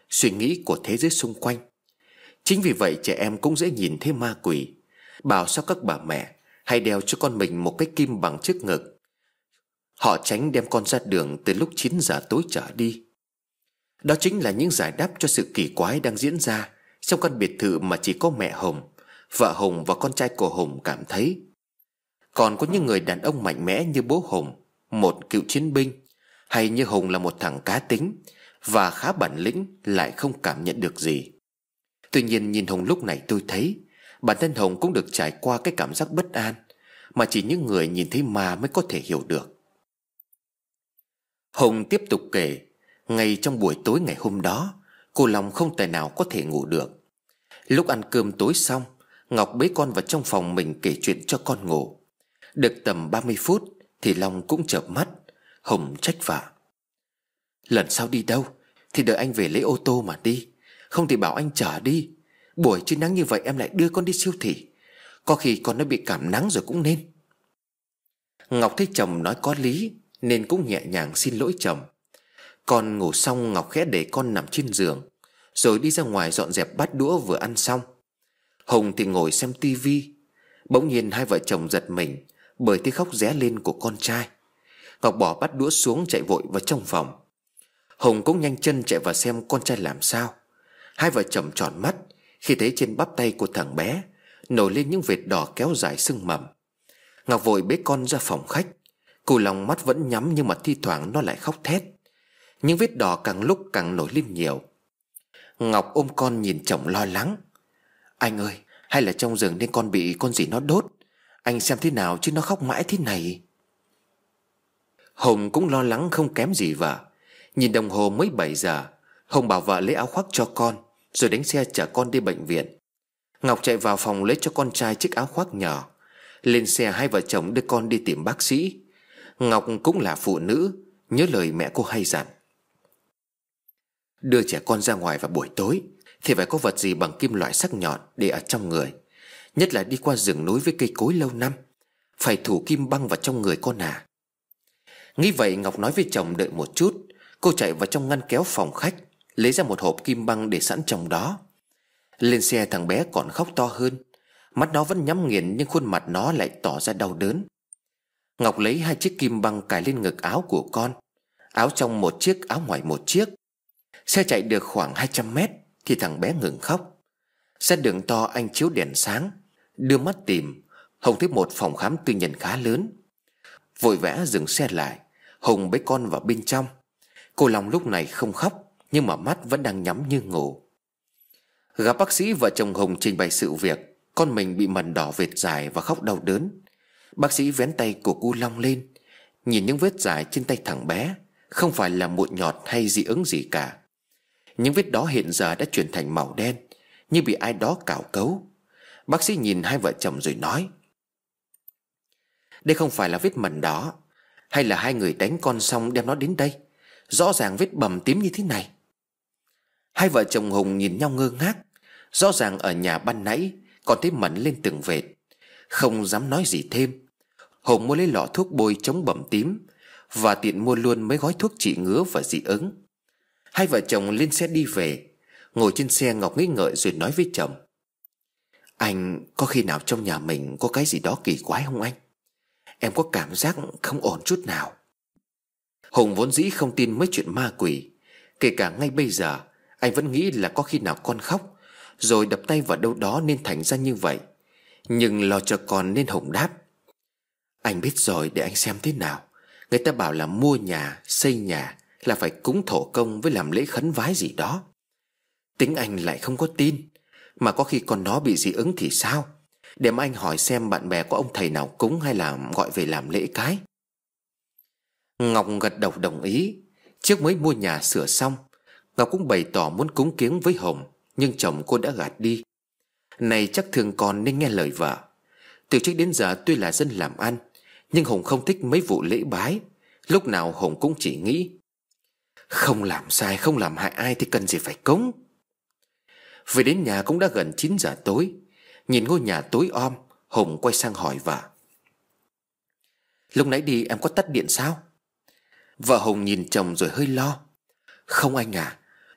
suy nghĩ của thế giới xung quanh. Chính vì vậy trẻ em cũng dễ nhìn thấy ma quỷ. Bảo sao các bà mẹ hay đeo cho con mình một cái kim bằng trước ngực. Họ tránh đem con ra đường từ lúc 9 giờ tối trở đi. Đó chính là những giải đáp cho sự kỳ quái đang diễn ra trong căn biệt thự mà chỉ có mẹ Hùng, vợ Hùng và con trai của Hùng cảm thấy. Còn có những người đàn ông mạnh mẽ như bố Hùng, một cựu chiến binh, hay như Hùng là một thằng cá tính và khá bản lĩnh, lại không cảm nhận được gì. Tuy nhiên nhìn Hùng lúc này, tôi thấy bản thân Hùng cũng được trải qua cái cảm giác bất an mà chỉ những người nhìn thấy ma mới có thể hiểu được. Hùng tiếp tục kể, ngay trong buổi tối ngày hôm đó, cô Long không tài nào có thể ngủ được. Lúc ăn cơm tối xong, Ngọc bế con vào trong phòng mình kể chuyện cho con ngủ. Được tầm 30 phút thì Long cũng chợp mắt. Hùng trách vợ: lần sau đi đâu thì đợi anh về lấy ô tô mà đi, không thì bảo anh chở đi. Buổi trưa nắng như vậy em lại đưa con đi siêu thị, có khi con nó bị cảm nắng rồi cũng nên. Ngọc thấy chồng nói có lý nên cũng nhẹ nhàng xin lỗi chồng. Con ngủ xong, Ngọc khẽ để con nằm trên giường, rồi đi ra ngoài dọn dẹp bát đũa vừa ăn xong. Hùng thì ngồi xem tivi. Bỗng nhiên hai vợ chồng giật mình bởi tiếng khóc ré lên của con trai. Ngọc bỏ bát đũa xuống chạy vội vào trong phòng. Hùng cũng nhanh chân chạy vào xem con trai làm sao. Hai vợ chồng tròn mắt khi thấy trên bắp tay của thằng bé nổi lên những vệt đỏ kéo dài sưng mầm. Ngọc vội bế con ra phòng khách. Cô Long mắt vẫn nhắm nhưng mà thi thoảng nó lại khóc thét. Những vết đỏ càng lúc càng nổi lên nhiều. Ngọc ôm con nhìn chồng lo lắng: anh ơi, hay là trong rừng nên con bị con gì nó đốt. Anh xem thế nào chứ nó khóc mãi thế này. Hùng cũng lo lắng không kém gì vợ. Nhìn đồng hồ mới 7 giờ. Hùng bảo vợ lấy áo khoác cho con, rồi đánh xe chở con đi bệnh viện. Ngọc chạy vào phòng lấy cho con trai chiếc áo khoác nhỏ. Lên xe hai vợ chồng đưa con đi tìm bác sĩ. Ngọc cũng là phụ nữ, nhớ lời mẹ cô hay dặn: đưa trẻ con ra ngoài vào buổi tối thì phải có vật gì bằng kim loại sắc nhọn để ở trong người. Nhất là đi qua rừng núi với cây cối lâu năm, phải thủ kim băng vào trong người con à. Nghĩ vậy, Ngọc nói với chồng đợi một chút. Cô chạy vào trong ngăn kéo phòng khách, lấy ra một hộp kim băng để sẵn trong đó. Lên xe, thằng bé còn khóc to hơn. Mắt nó vẫn nhắm nghiền nhưng khuôn mặt nó lại tỏ ra đau đớn. Ngọc lấy 2 chiếc kim băng cài lên ngực áo của con, áo trong một chiếc, áo ngoài một chiếc. Xe chạy được khoảng 200 mét thì thằng bé ngừng khóc. Ra đường to, anh chiếu đèn sáng, đưa mắt tìm. Hùng thấy một phòng khám tư nhân khá lớn. Vội vã dừng xe lại, Hùng bế con vào bên trong. Cô Long lúc này không khóc, nhưng mà mắt vẫn đang nhắm như ngủ. Gặp bác sĩ, vợ chồng Hùng trình bày sự việc con mình bị mẩn đỏ vệt dài và khóc đau đớn. Bác sĩ vén tay của cô Long lên, nhìn những vết dài trên tay thằng bé. Không phải là mụn nhọt hay dị ứng gì cả. Những vết đó hiện giờ đã chuyển thành màu đen, như bị ai đó cào cấu. Bác sĩ nhìn hai vợ chồng rồi nói: đây không phải là vết mẩn đỏ, hay là hai người đánh con xong đem nó đến đây. Rõ ràng vết bầm tím như thế này. Hai vợ chồng Hùng nhìn nhau ngơ ngác. Rõ ràng ở nhà ban nãy còn thấy mẩn lên từng vệt. Không dám nói gì thêm, Hùng mua lấy lọ thuốc bôi chống bầm tím và tiện mua luôn mấy gói thuốc trị ngứa và dị ứng. Hai vợ chồng lên xe đi về. Ngồi trên xe, Ngọc nghĩ ngợi rồi nói với chồng: anh có khi nào trong nhà mình có cái gì đó kỳ quái không anh? Em có cảm giác không ổn chút nào. Hùng vốn dĩ không tin mấy chuyện ma quỷ. Kể cả ngay bây giờ, anh vẫn nghĩ là có khi nào con khóc rồi đập tay vào đâu đó nên thành ra như vậy. Nhưng lo cho con nên Hùng đáp: anh biết rồi, để anh xem thế nào. Người ta bảo là mua nhà, xây nhà là phải cúng thổ công với làm lễ khấn vái gì đó. Tính anh lại không có tin. Mà có khi con nó bị dị ứng thì sao? Để mà anh hỏi xem bạn bè có ông thầy nào cúng hay là gọi về làm lễ cái. Ngọc gật đầu đồng ý. Trước mới mua nhà sửa xong, Ngọc cũng bày tỏ muốn cúng kiếng với Hùng, nhưng chồng cô đã gạt đi. Này chắc thương con nên nghe lời vợ. Từ trước đến giờ tuy là dân làm ăn, nhưng Hùng không thích mấy vụ lễ bái. Lúc nào Hùng cũng chỉ nghĩ không làm sai, không làm hại ai thì cần gì phải cúng. Về đến nhà cũng đã gần 9 giờ tối. Nhìn ngôi nhà tối om, Hùng quay sang hỏi vợ: lúc nãy đi em có tắt điện sao? Vợ Hùng nhìn chồng rồi hơi lo: không anh à,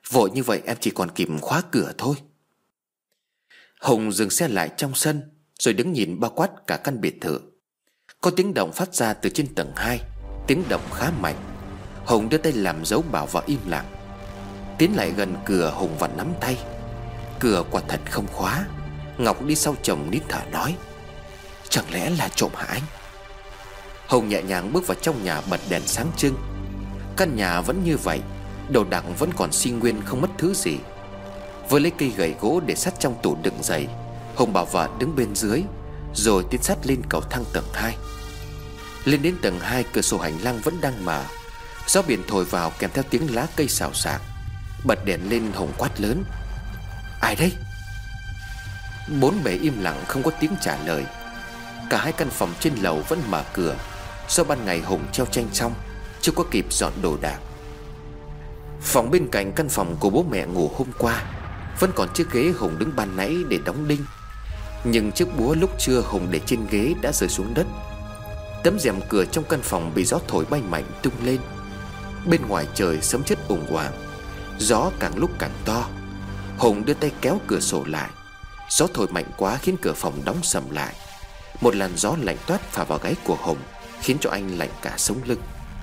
Vội như vậy em chỉ còn kịp khóa cửa thôi. Hùng dừng xe lại trong sân, rồi đứng nhìn bao quát cả căn biệt thự. Có tiếng động phát ra từ trên tầng 2. Tiếng động khá mạnh. Hùng đưa tay làm dấu bảo vợ im lặng. Tiến lại gần cửa, Hùng vặn nắm tay. Cửa quả thật không khóa. Ngọc đi sau chồng nín thở nói: Chẳng lẽ là trộm hả anh? Hùng nhẹ nhàng bước vào trong nhà, bật đèn sáng trưng. Căn nhà vẫn như vậy, đồ đạc vẫn còn xi nguyên, không mất thứ gì. Vừa lấy cây gậy gỗ để sắt trong tủ đựng giày, Hùng bảo vợ đứng bên dưới, rồi tiến sát lên cầu thang tầng 2. Lên đến tầng 2, cửa sổ hành lang vẫn đang mở. Gió biển thổi vào kèm theo tiếng lá cây xào xạc. Bật đèn lên, Hùng quát lớn: Ai đấy? Bốn bề im lặng, không có tiếng trả lời. Cả hai căn phòng trên lầu vẫn mở cửa. Do ban ngày Hùng treo tranh xong, chưa có kịp dọn đồ đạc. Phòng bên cạnh căn phòng của bố mẹ ngủ hôm qua vẫn còn chiếc ghế Hùng đứng ban nãy để đóng đinh. Nhưng chiếc búa lúc trưa Hùng để trên ghế đã rơi xuống đất. Tấm rèm cửa trong căn phòng bị gió thổi bay mạnh tung lên. Bên ngoài trời sấm chớp ùng oàng, gió càng lúc càng to. Hùng đưa tay kéo cửa sổ lại. Gió thổi mạnh quá khiến cửa phòng đóng sầm lại. Một làn gió lạnh toát phả vào gáy của Hùng, khiến cho anh lạnh cả sống lưng.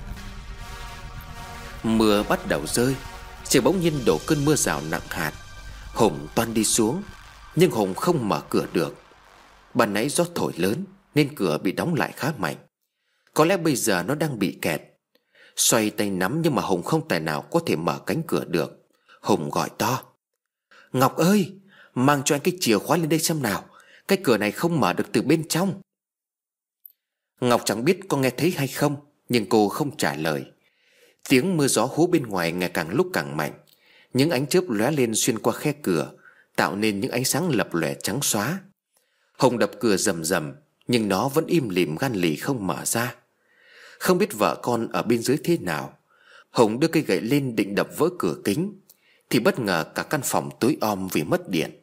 Mưa bắt đầu rơi. Trời bỗng nhiên đổ cơn mưa rào nặng hạt. Hùng toan đi xuống, nhưng Hùng không mở cửa được. Ban nãy gió thổi lớn nên cửa bị đóng lại khá mạnh. Có lẽ bây giờ nó đang bị kẹt. Xoay tay nắm nhưng mà Hùng không tài nào có thể mở cánh cửa được. Hùng gọi to: Ngọc ơi, mang cho anh cái chìa khóa lên đây xem nào. Cái cửa này không mở được từ bên trong. Ngọc chẳng biết có nghe thấy hay không, nhưng cô không trả lời. Tiếng mưa gió hú bên ngoài ngày càng lúc càng mạnh. Những ánh chớp lóe lên xuyên qua khe cửa, tạo nên những ánh sáng lập lòe trắng xóa. Hùng đập cửa rầm rầm, nhưng nó vẫn im lìm gan lì không mở ra. Không biết vợ con ở bên dưới thế nào. Hùng đưa cây gậy lên định đập vỡ cửa kính, thì bất ngờ cả căn phòng tối om vì mất điện.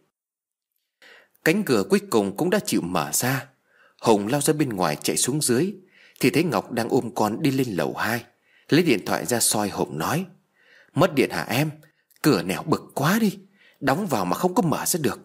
Cánh cửa cuối cùng cũng đã chịu mở ra. Hùng lao ra bên ngoài chạy xuống dưới, thì thấy Ngọc đang ôm con đi lên lầu 2. Lấy điện thoại ra soi. Hùng nói: Mất điện hả em? Cửa nẻo bực quá đi, đóng vào mà không có mở ra được.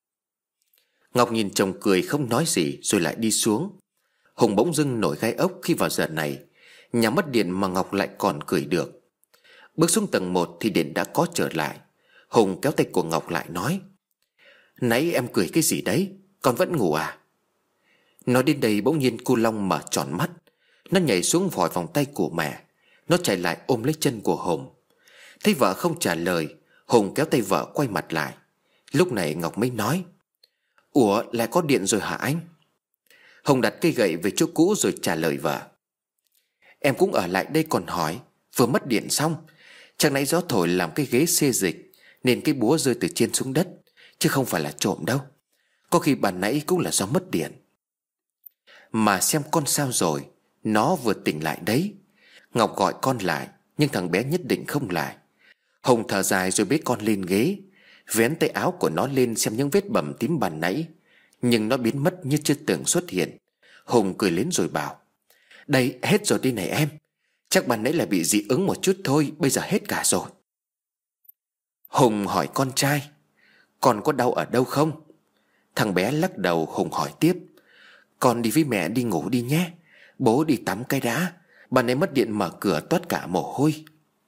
Ngọc nhìn chồng cười không nói gì rồi lại đi xuống. Hùng bỗng dưng nổi gai ốc khi vào giờ này. Nhà mất điện mà Ngọc lại còn cười được. Bước xuống tầng 1 thì điện đã có trở lại. Hùng kéo tay của Ngọc lại nói: Nãy em cười cái gì đấy? Con vẫn ngủ à? Nói đến đây bỗng nhiên cô Long mở tròn mắt. Nó nhảy xuống vòi vòng tay của mẹ. Nó chạy lại ôm lấy chân của Hùng. Thấy vợ không trả lời, Hùng kéo tay vợ quay mặt lại. Lúc này Ngọc mới nói: Ủa, lại có điện rồi hả anh? Hùng đặt cây gậy về chỗ cũ rồi trả lời vợ: Em cũng ở lại đây còn hỏi. Vừa mất điện xong, chẳng nãy gió thổi làm cái ghế xê dịch, nên cái búa rơi từ trên xuống đất, chứ không phải là trộm đâu. Có khi ban nãy cũng là do mất điện. Mà xem con sao rồi, nó vừa tỉnh lại đấy. Ngọc gọi con lại, nhưng thằng bé nhất định không lại. Hùng thở dài rồi bế con lên ghế, vén tay áo của nó lên xem những vết bầm tím ban nãy, nhưng nó biến mất như chưa từng xuất hiện. Hùng cười lớn rồi bảo: Đây, hết rồi đây này em. Chắc ban nãy là bị dị ứng một chút thôi, bây giờ hết cả rồi. Hùng hỏi con trai: Con có đau ở đâu không? Thằng bé lắc đầu. Hùng hỏi tiếp: Con đi với mẹ đi ngủ đi nhé. Bố đi tắm cái đã. Ban nãy mất điện mở cửa toát cả mồ hôi.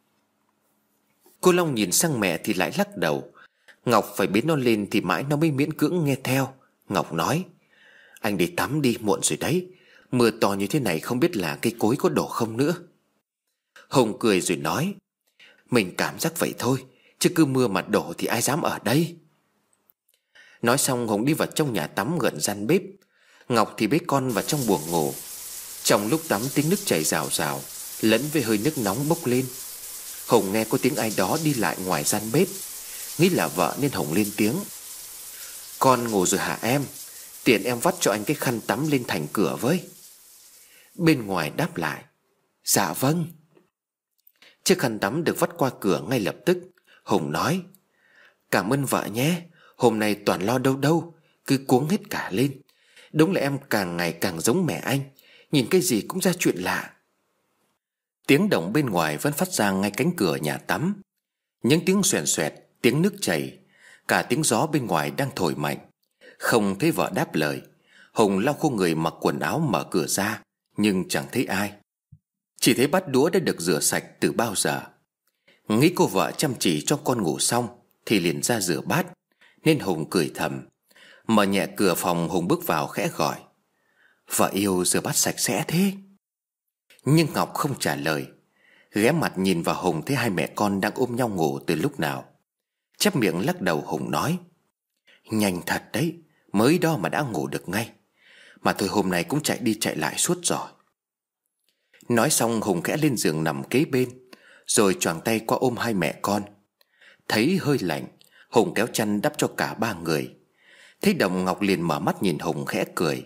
Cô Long nhìn sang mẹ thì lại lắc đầu. Ngọc phải bế nó lên thì mãi nó mới miễn cưỡng nghe theo. Ngọc nói: Anh đi tắm đi, muộn rồi đấy. Mưa to như thế này không biết là cây cối có đổ không nữa. Hùng cười rồi nói: Mình cảm giác vậy thôi, chứ cứ mưa mà đổ thì ai dám ở đây. Nói xong Hùng đi vào trong nhà tắm gần gian bếp. Ngọc thì bế con vào trong buồng ngủ. Trong lúc tắm tiếng nước chảy rào rào lẫn với hơi nước nóng bốc lên. Hùng nghe có tiếng ai đó đi lại ngoài gian bếp. Nghĩ là vợ nên Hùng lên tiếng: Con ngủ rồi hả em? Tiện em vắt cho anh cái khăn tắm lên thành cửa với. Bên ngoài đáp lại: Dạ vâng. Chiếc khăn tắm được vắt qua cửa ngay lập tức. Hùng nói: Cảm ơn vợ nhé. Hôm nay toàn lo đâu đâu, cứ cuống hết cả lên. Đúng là em càng ngày càng giống mẹ anh, nhìn cái gì cũng ra chuyện lạ. Tiếng động bên ngoài vẫn phát ra ngay cánh cửa nhà tắm. Những tiếng xoèn xoẹt, tiếng nước chảy, cả tiếng gió bên ngoài đang thổi mạnh. Không thấy vợ đáp lời. Hùng lau khô người mặc quần áo mở cửa ra, nhưng chẳng thấy ai. Chỉ thấy bát đũa đã được rửa sạch từ bao giờ. Nghĩ cô vợ chăm chỉ cho con ngủ xong thì liền ra rửa bát, nên Hùng cười thầm. Mở nhẹ cửa phòng, Hùng bước vào khẽ gọi: "Vợ yêu, rửa bát sạch sẽ thế?" Nhưng Ngọc không trả lời. Ghé mặt nhìn vào Hùng, thấy hai mẹ con đang ôm nhau ngủ từ lúc nào. Chép miệng lắc đầu, Hùng nói: "Nhanh thật đấy, mới đó mà đã ngủ được ngay. Mà thôi, hôm nay cũng chạy đi chạy lại suốt rồi." Nói xong, Hùng khẽ lên giường nằm kế bên, rồi choàng tay qua ôm hai mẹ con. Thấy hơi lạnh, Hùng kéo chăn đắp cho cả ba người. Thấy Đồng, Ngọc liền mở mắt nhìn Hùng khẽ cười: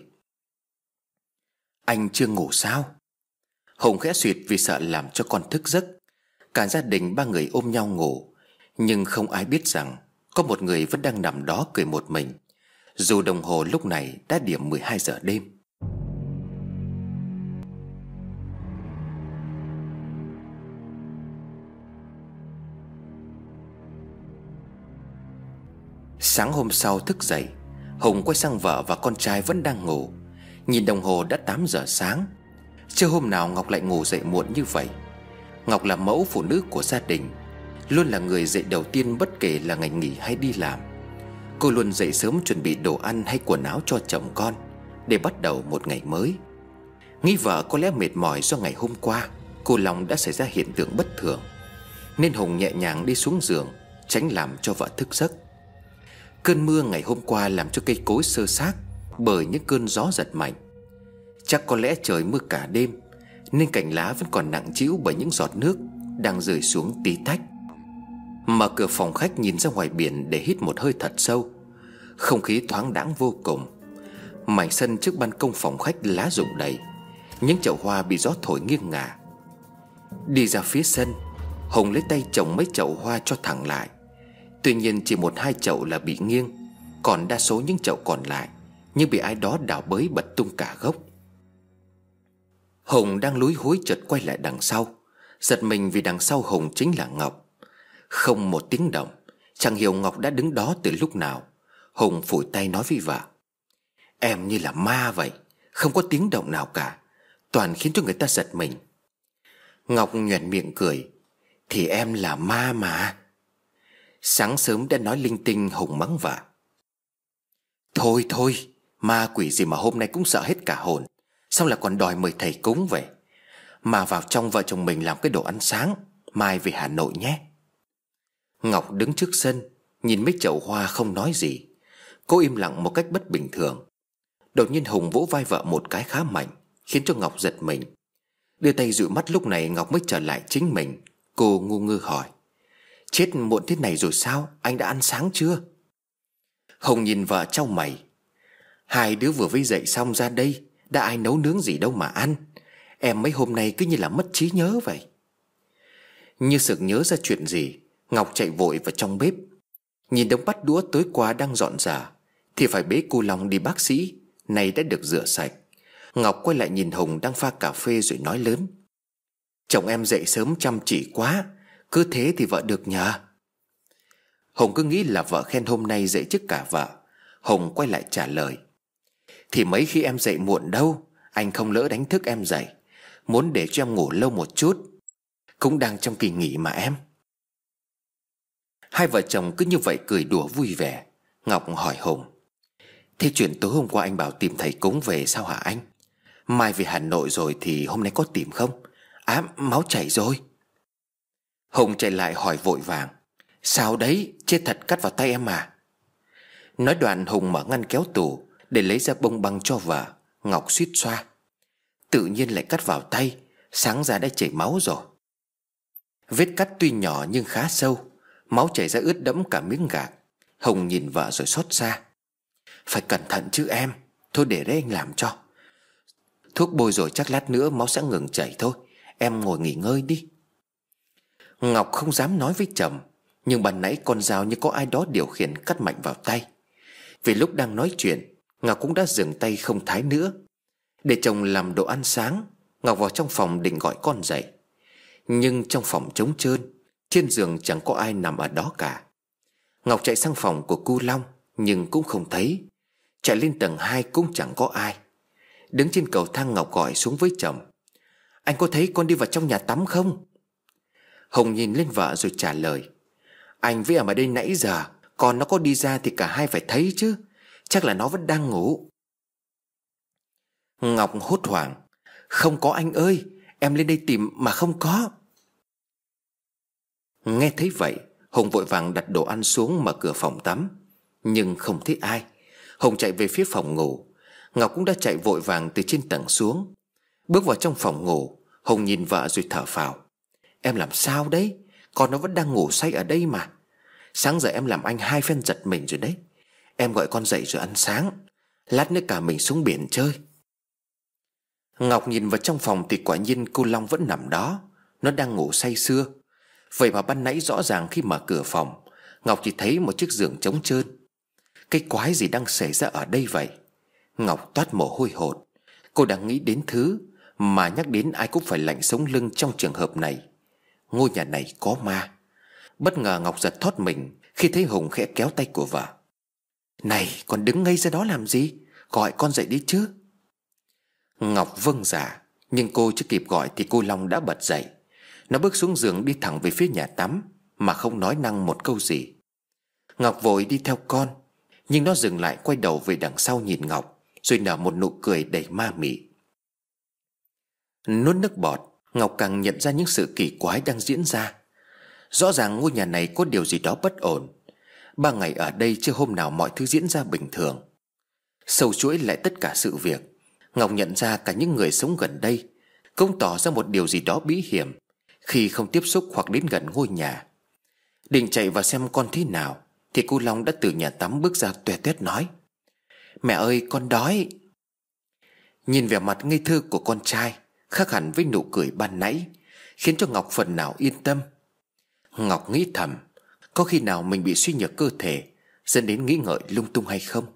"Anh chưa ngủ sao?" Hùng khẽ suyệt vì sợ làm cho con thức giấc. Cả gia đình ba người ôm nhau ngủ, nhưng không ai biết rằng có một người vẫn đang nằm đó cười một mình, dù đồng hồ lúc này đã điểm 12 giờ đêm. Sáng hôm sau thức dậy, Hùng quay sang vợ và con trai vẫn đang ngủ. Nhìn đồng hồ đã 8 giờ sáng. Chưa hôm nào Ngọc lại ngủ dậy muộn như vậy. Ngọc là mẫu phụ nữ của gia đình, luôn là người dậy đầu tiên bất kể là ngày nghỉ hay đi làm. Cô luôn dậy sớm chuẩn bị đồ ăn hay quần áo cho chồng con, để bắt đầu một ngày mới. Nghĩ vợ có lẽ mệt mỏi do ngày hôm qua cô Long đã xảy ra hiện tượng bất thường, nên Hùng nhẹ nhàng đi xuống giường, tránh làm cho vợ thức giấc. Cơn mưa ngày hôm qua làm cho cây cối xơ xác bởi những cơn gió giật mạnh. Chắc có lẽ trời mưa cả đêm, nên cành lá vẫn còn nặng trĩu bởi những giọt nước đang rơi xuống tí tách. Mở cửa phòng khách nhìn ra ngoài biển để hít một hơi thật sâu. Không khí thoáng đãng vô cùng. Mảnh sân trước ban công phòng khách lá rụng đầy, những chậu hoa bị gió thổi nghiêng ngả. Đi ra phía sân, Hùng lấy tay trồng mấy chậu hoa cho thẳng lại. Tuy nhiên chỉ một hai chậu là bị nghiêng, còn đa số những chậu còn lại như bị ai đó đào bới bật tung cả gốc. Hùng đang lúi húi chợt quay lại đằng sau, giật mình vì đằng sau Hùng chính là Ngọc. Không một tiếng động, chẳng hiểu Ngọc đã đứng đó từ lúc nào. Hùng phủi tay nói với vợ: "Em như là ma vậy, không có tiếng động nào cả, toàn khiến cho người ta giật mình." Ngọc nhoẻn miệng cười: "Thì em là ma mà." Sáng sớm đã nói linh tinh, Hùng mắng vợ: Thôi thôi, ma quỷ gì mà hôm nay cũng sợ hết cả hồn, sao lại còn đòi mời thầy cúng vậy? Mà vào trong vợ chồng mình làm cái đồ ăn sáng, mai về Hà Nội nhé." Ngọc đứng trước sân, nhìn mấy chậu hoa không nói gì. Cô im lặng một cách bất bình thường. Đột nhiên Hùng vỗ vai vợ một cái khá mạnh, khiến cho Ngọc giật mình. Đưa tay dụi mắt, lúc này Ngọc mới trở lại chính mình. Cô ngu ngơ hỏi: "Chết muộn thế này rồi sao? Anh đã ăn sáng chưa?" Hùng nhìn vợ chau mày: "Hai đứa vừa mới dậy xong ra đây, đã ai nấu nướng gì đâu mà ăn. Em mấy hôm nay cứ như là mất trí nhớ vậy." Như sực nhớ ra chuyện gì, Ngọc chạy vội vào trong bếp. Nhìn đống bát đũa tối qua đang dọn dả thì phải bế cô Long đi bác sĩ, nay đã được rửa sạch. Ngọc quay lại nhìn Hùng đang pha cà phê rồi nói lớn: "Chồng em dậy sớm chăm chỉ quá, cứ thế thì vợ được nhờ." Hùng cứ nghĩ là vợ khen hôm nay dậy trước cả vợ. Hùng quay lại trả lời: "Thì mấy khi em dậy muộn đâu, anh không lỡ đánh thức em dậy, muốn để cho em ngủ lâu một chút. Cũng đang trong kỳ nghỉ mà em." Hai vợ chồng cứ như vậy cười đùa vui vẻ. Ngọc hỏi Hùng: "Thế chuyện tối hôm qua anh bảo tìm thầy cúng về sao hả anh? Mai về Hà Nội rồi thì hôm nay có tìm không? À, máu chảy rồi." Hùng chạy lại hỏi vội vàng: "Sao đấy, chết thật cắt vào tay em à?" Nói đoạn Hùng mở ngăn kéo tủ để lấy ra bông băng cho vợ. Ngọc suýt xoa: "Tự nhiên lại cắt vào tay, sáng ra đã chảy máu rồi." Vết cắt tuy nhỏ nhưng khá sâu, máu chảy ra ướt đẫm cả miếng gạc. Hùng nhìn vợ rồi xót xa: "Phải cẩn thận chứ em, thôi để đấy anh làm cho. Thuốc bôi rồi chắc lát nữa máu sẽ ngừng chảy thôi, em ngồi nghỉ ngơi đi." Ngọc không dám nói với chồng, nhưng ban nãy con dao như có ai đó điều khiển cắt mạnh vào tay. Vì lúc đang nói chuyện, Ngọc cũng đã dừng tay không thái nữa. Để chồng làm đồ ăn sáng, Ngọc vào trong phòng định gọi con dậy. Nhưng trong phòng trống trơn, Trên giường chẳng có ai nằm ở đó cả. Ngọc chạy sang phòng của cu Long nhưng cũng không thấy. Chạy lên tầng 2 cũng chẳng có ai. Đứng trên cầu thang, Ngọc gọi xuống với chồng: "Anh có thấy con đi vào trong nhà tắm không?" Hùng nhìn lên vợ rồi trả lời: "Anh với ở đây nãy giờ, còn nó có đi ra thì cả hai phải thấy chứ. Chắc là nó vẫn đang ngủ." Ngọc hốt hoảng: "Không có anh ơi, em lên đây tìm mà không có." Nghe thấy vậy, Hùng vội vàng đặt đồ ăn xuống, mở cửa phòng tắm, nhưng không thấy ai. Hùng chạy về phía phòng ngủ. Ngọc cũng đã chạy vội vàng từ trên tầng xuống. Bước vào trong phòng ngủ, Hùng nhìn vợ rồi thở phào: "Em làm sao đấy? Con nó vẫn đang ngủ say ở đây mà. Sáng giờ em làm anh 2 phen giật mình rồi đấy. Em gọi con dậy rồi ăn sáng, lát nữa cả mình xuống biển chơi." Ngọc nhìn vào trong phòng thì quả nhiên cô Long vẫn nằm đó. Nó đang ngủ say sưa. Vậy mà ban nãy rõ ràng khi mở cửa phòng, Ngọc chỉ thấy một chiếc giường trống trơn. Cái quái gì đang xảy ra ở đây vậy? Ngọc toát mồ hôi hột. Cô đang nghĩ đến thứ mà nhắc đến ai cũng phải lạnh sống lưng trong trường hợp này. Ngôi nhà này có ma. Bất ngờ Ngọc giật thót mình khi thấy Hùng khẽ kéo tay của vợ: "Này, còn đứng ngây ra đó làm gì? Gọi con dậy đi chứ." Ngọc vâng dạ. Nhưng cô chưa kịp gọi thì cô Long đã bật dậy. Nó bước xuống giường đi thẳng về phía nhà tắm mà không nói năng một câu gì. Ngọc vội đi theo con, nhưng nó dừng lại, quay đầu về đằng sau nhìn Ngọc, rồi nở một nụ cười đầy ma mị. Nuốt nước bọt, Ngọc càng nhận ra những sự kỳ quái đang diễn ra. Rõ ràng ngôi nhà này có điều gì đó bất ổn. 3 ngày ở đây chưa hôm nào mọi thứ diễn ra bình thường. Sâu chuỗi lại tất cả sự việc, Ngọc nhận ra cả những người sống gần đây cũng tỏ ra một điều gì đó bí hiểm khi không tiếp xúc hoặc đến gần ngôi nhà. Định chạy vào xem con thế nào thì cô Long đã từ nhà tắm bước ra toét toét nói: "Mẹ ơi, con đói." Nhìn vẻ mặt ngây thơ của con trai khác hẳn với nụ cười ban nãy, khiến cho Ngọc phần nào yên tâm. Ngọc nghĩ thầm, có khi nào mình bị suy nhược cơ thể dẫn đến nghĩ ngợi lung tung hay không?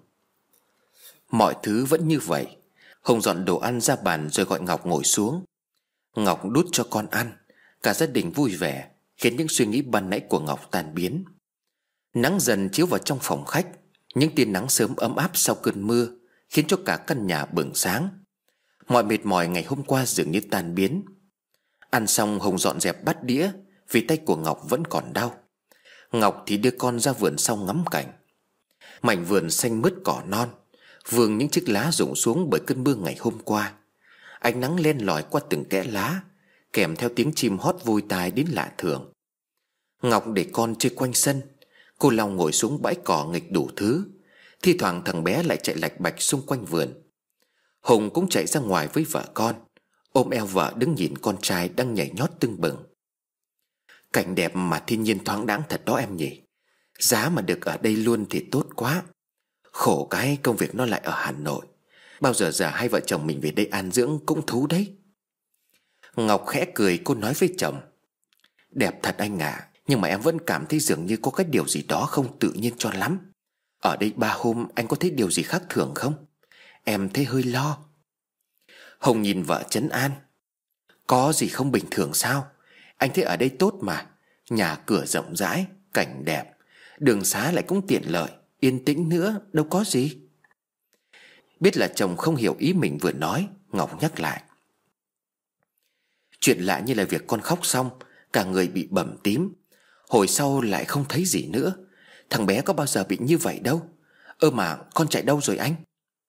Mọi thứ vẫn như vậy. Hùng dọn đồ ăn ra bàn rồi gọi Ngọc ngồi xuống. Ngọc đút cho con ăn. Cả gia đình vui vẻ, khiến những suy nghĩ ban nãy của Ngọc tan biến. Nắng dần chiếu vào trong phòng khách. Những tia nắng sớm ấm áp sau cơn mưa khiến cho cả căn nhà bừng sáng. Mọi mệt mỏi ngày hôm qua dường như tan biến. Ăn xong, Hùng dọn dẹp bát đĩa vì tay của Ngọc vẫn còn đau. Ngọc thì đưa con ra vườn sau ngắm cảnh. Mảnh vườn xanh mướt cỏ non, vương những chiếc lá rụng xuống bởi cơn mưa ngày hôm qua. Ánh nắng len lỏi qua từng kẽ lá, kèm theo tiếng chim hót vui tai đến lạ thường. Ngọc để con chơi quanh sân. Cô Long ngồi xuống bãi cỏ nghịch đủ thứ. Thi thoảng thằng bé lại chạy lạch bạch xung quanh vườn. Hùng cũng chạy ra ngoài với vợ con, ôm eo vợ đứng nhìn con trai đang nhảy nhót tưng bừng. Cảnh đẹp mà thiên nhiên thoáng đãng thật đó em nhỉ. Giá mà được ở đây luôn thì tốt quá. Khổ cái công việc nó lại ở Hà Nội. Bao giờ hai vợ chồng mình về đây an dưỡng cũng thú đấy. Ngọc khẽ cười, cô nói với chồng: "Đẹp thật anh ạ, nhưng mà em vẫn cảm thấy dường như có cái điều gì đó không tự nhiên cho lắm. Ở đây 3 hôm anh có thấy điều gì khác thường không? Em thấy hơi lo." Hồng nhìn vợ trấn an: "Có gì không bình thường sao? Anh thấy ở đây tốt mà. Nhà cửa rộng rãi, cảnh đẹp, đường xá lại cũng tiện lợi, yên tĩnh nữa, đâu có gì." Biết là chồng không hiểu ý mình vừa nói, Ngọc nhắc lại: "Chuyện lạ như là việc con khóc xong cả người bị bầm tím, hồi sau lại không thấy gì nữa. Thằng bé có bao giờ bị như vậy đâu. Mà con chạy đâu rồi anh?"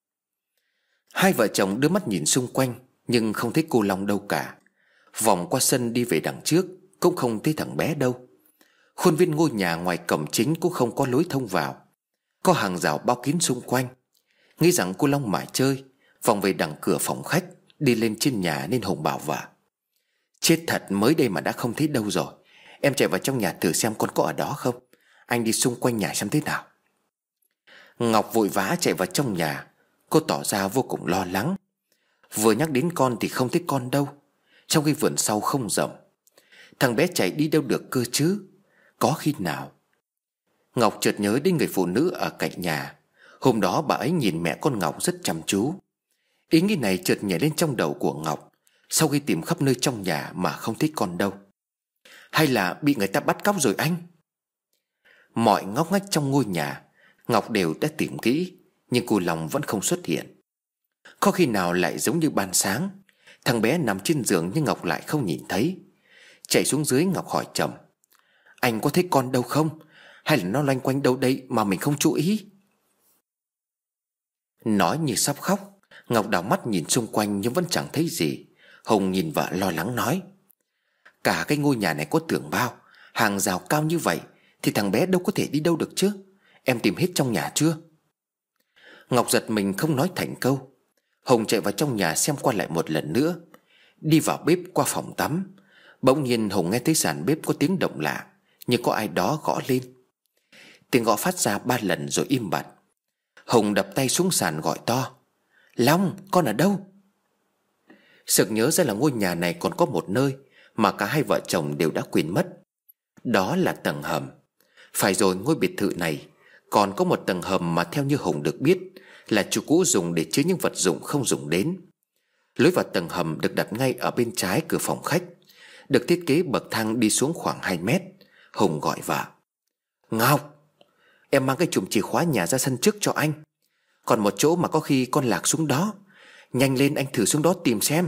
Hai vợ chồng đưa mắt nhìn xung quanh nhưng không thấy cô Long đâu cả. Vòng qua sân đi về đằng trước cũng không thấy thằng bé đâu. Khuôn viên ngôi nhà ngoài cổng chính cũng không có lối thông vào. Có hàng rào bao kín xung quanh. Nghĩ rằng cô Long mải chơi, vòng về đằng cửa phòng khách, đi lên trên nhà nên Hùng bảo vợ: "Chết thật, mới đây mà đã không thấy đâu rồi. Em chạy vào trong nhà thử xem con có ở đó không. Anh đi xung quanh nhà xem thế nào." Ngọc vội vã chạy vào trong nhà. Cô tỏ ra vô cùng lo lắng. Vừa nhắc đến con thì không thấy con đâu. Trong cái vườn sau không rộng, thằng bé chạy đi đâu được cơ chứ? Có khi nào? Ngọc chợt nhớ đến người phụ nữ ở cạnh nhà. Hôm đó bà ấy nhìn mẹ con Ngọc rất chăm chú. Ý nghĩ này chợt nhảy lên trong đầu của Ngọc sau khi tìm khắp nơi trong nhà mà không thấy con đâu. Hay là bị người ta bắt cóc rồi anh? Mọi ngóc ngách trong ngôi nhà Ngọc đều đã tìm kỹ, nhưng cô Long vẫn không xuất hiện. Có khi nào lại giống như ban sáng, thằng bé nằm trên giường nhưng Ngọc lại không nhìn thấy. Chạy xuống dưới, Ngọc hỏi chồng: Anh có thấy con đâu không? Hay là nó loanh quanh đâu đây mà mình không chú ý? Nói như sắp khóc, Ngọc đảo mắt nhìn xung quanh nhưng vẫn chẳng thấy gì. Hùng nhìn vợ lo lắng nói: Cả cái ngôi nhà này có tường bao, hàng rào cao như vậy, thì thằng bé đâu có thể đi đâu được chứ? Em tìm hết trong nhà chưa? Ngọc giật mình không nói thành câu. Hùng chạy vào trong nhà xem qua lại một lần nữa. Đi vào bếp qua phòng tắm, bỗng nhiên Hùng nghe thấy sàn bếp có tiếng động lạ, như có ai đó gõ lên. Tiếng gõ phát ra 3 lần rồi im bặt. Hùng đập tay xuống sàn gọi to: Long, con ở đâu? Sực nhớ ra là ngôi nhà này còn có một nơi mà cả hai vợ chồng đều đã quên mất. Đó là tầng hầm. Phải rồi, ngôi biệt thự này còn có một tầng hầm mà theo như Hùng được biết là chủ cũ dùng để chứa những vật dụng không dùng đến. Lối vào tầng hầm được đặt ngay ở bên trái cửa phòng khách, được thiết kế bậc thang đi xuống khoảng 2 mét. Hùng gọi vợ: Ngọc, em mang cái chùm chìa khóa nhà ra sân trước cho anh. Còn một chỗ mà có khi con lạc xuống đó. Nhanh lên, anh thử xuống đó tìm xem.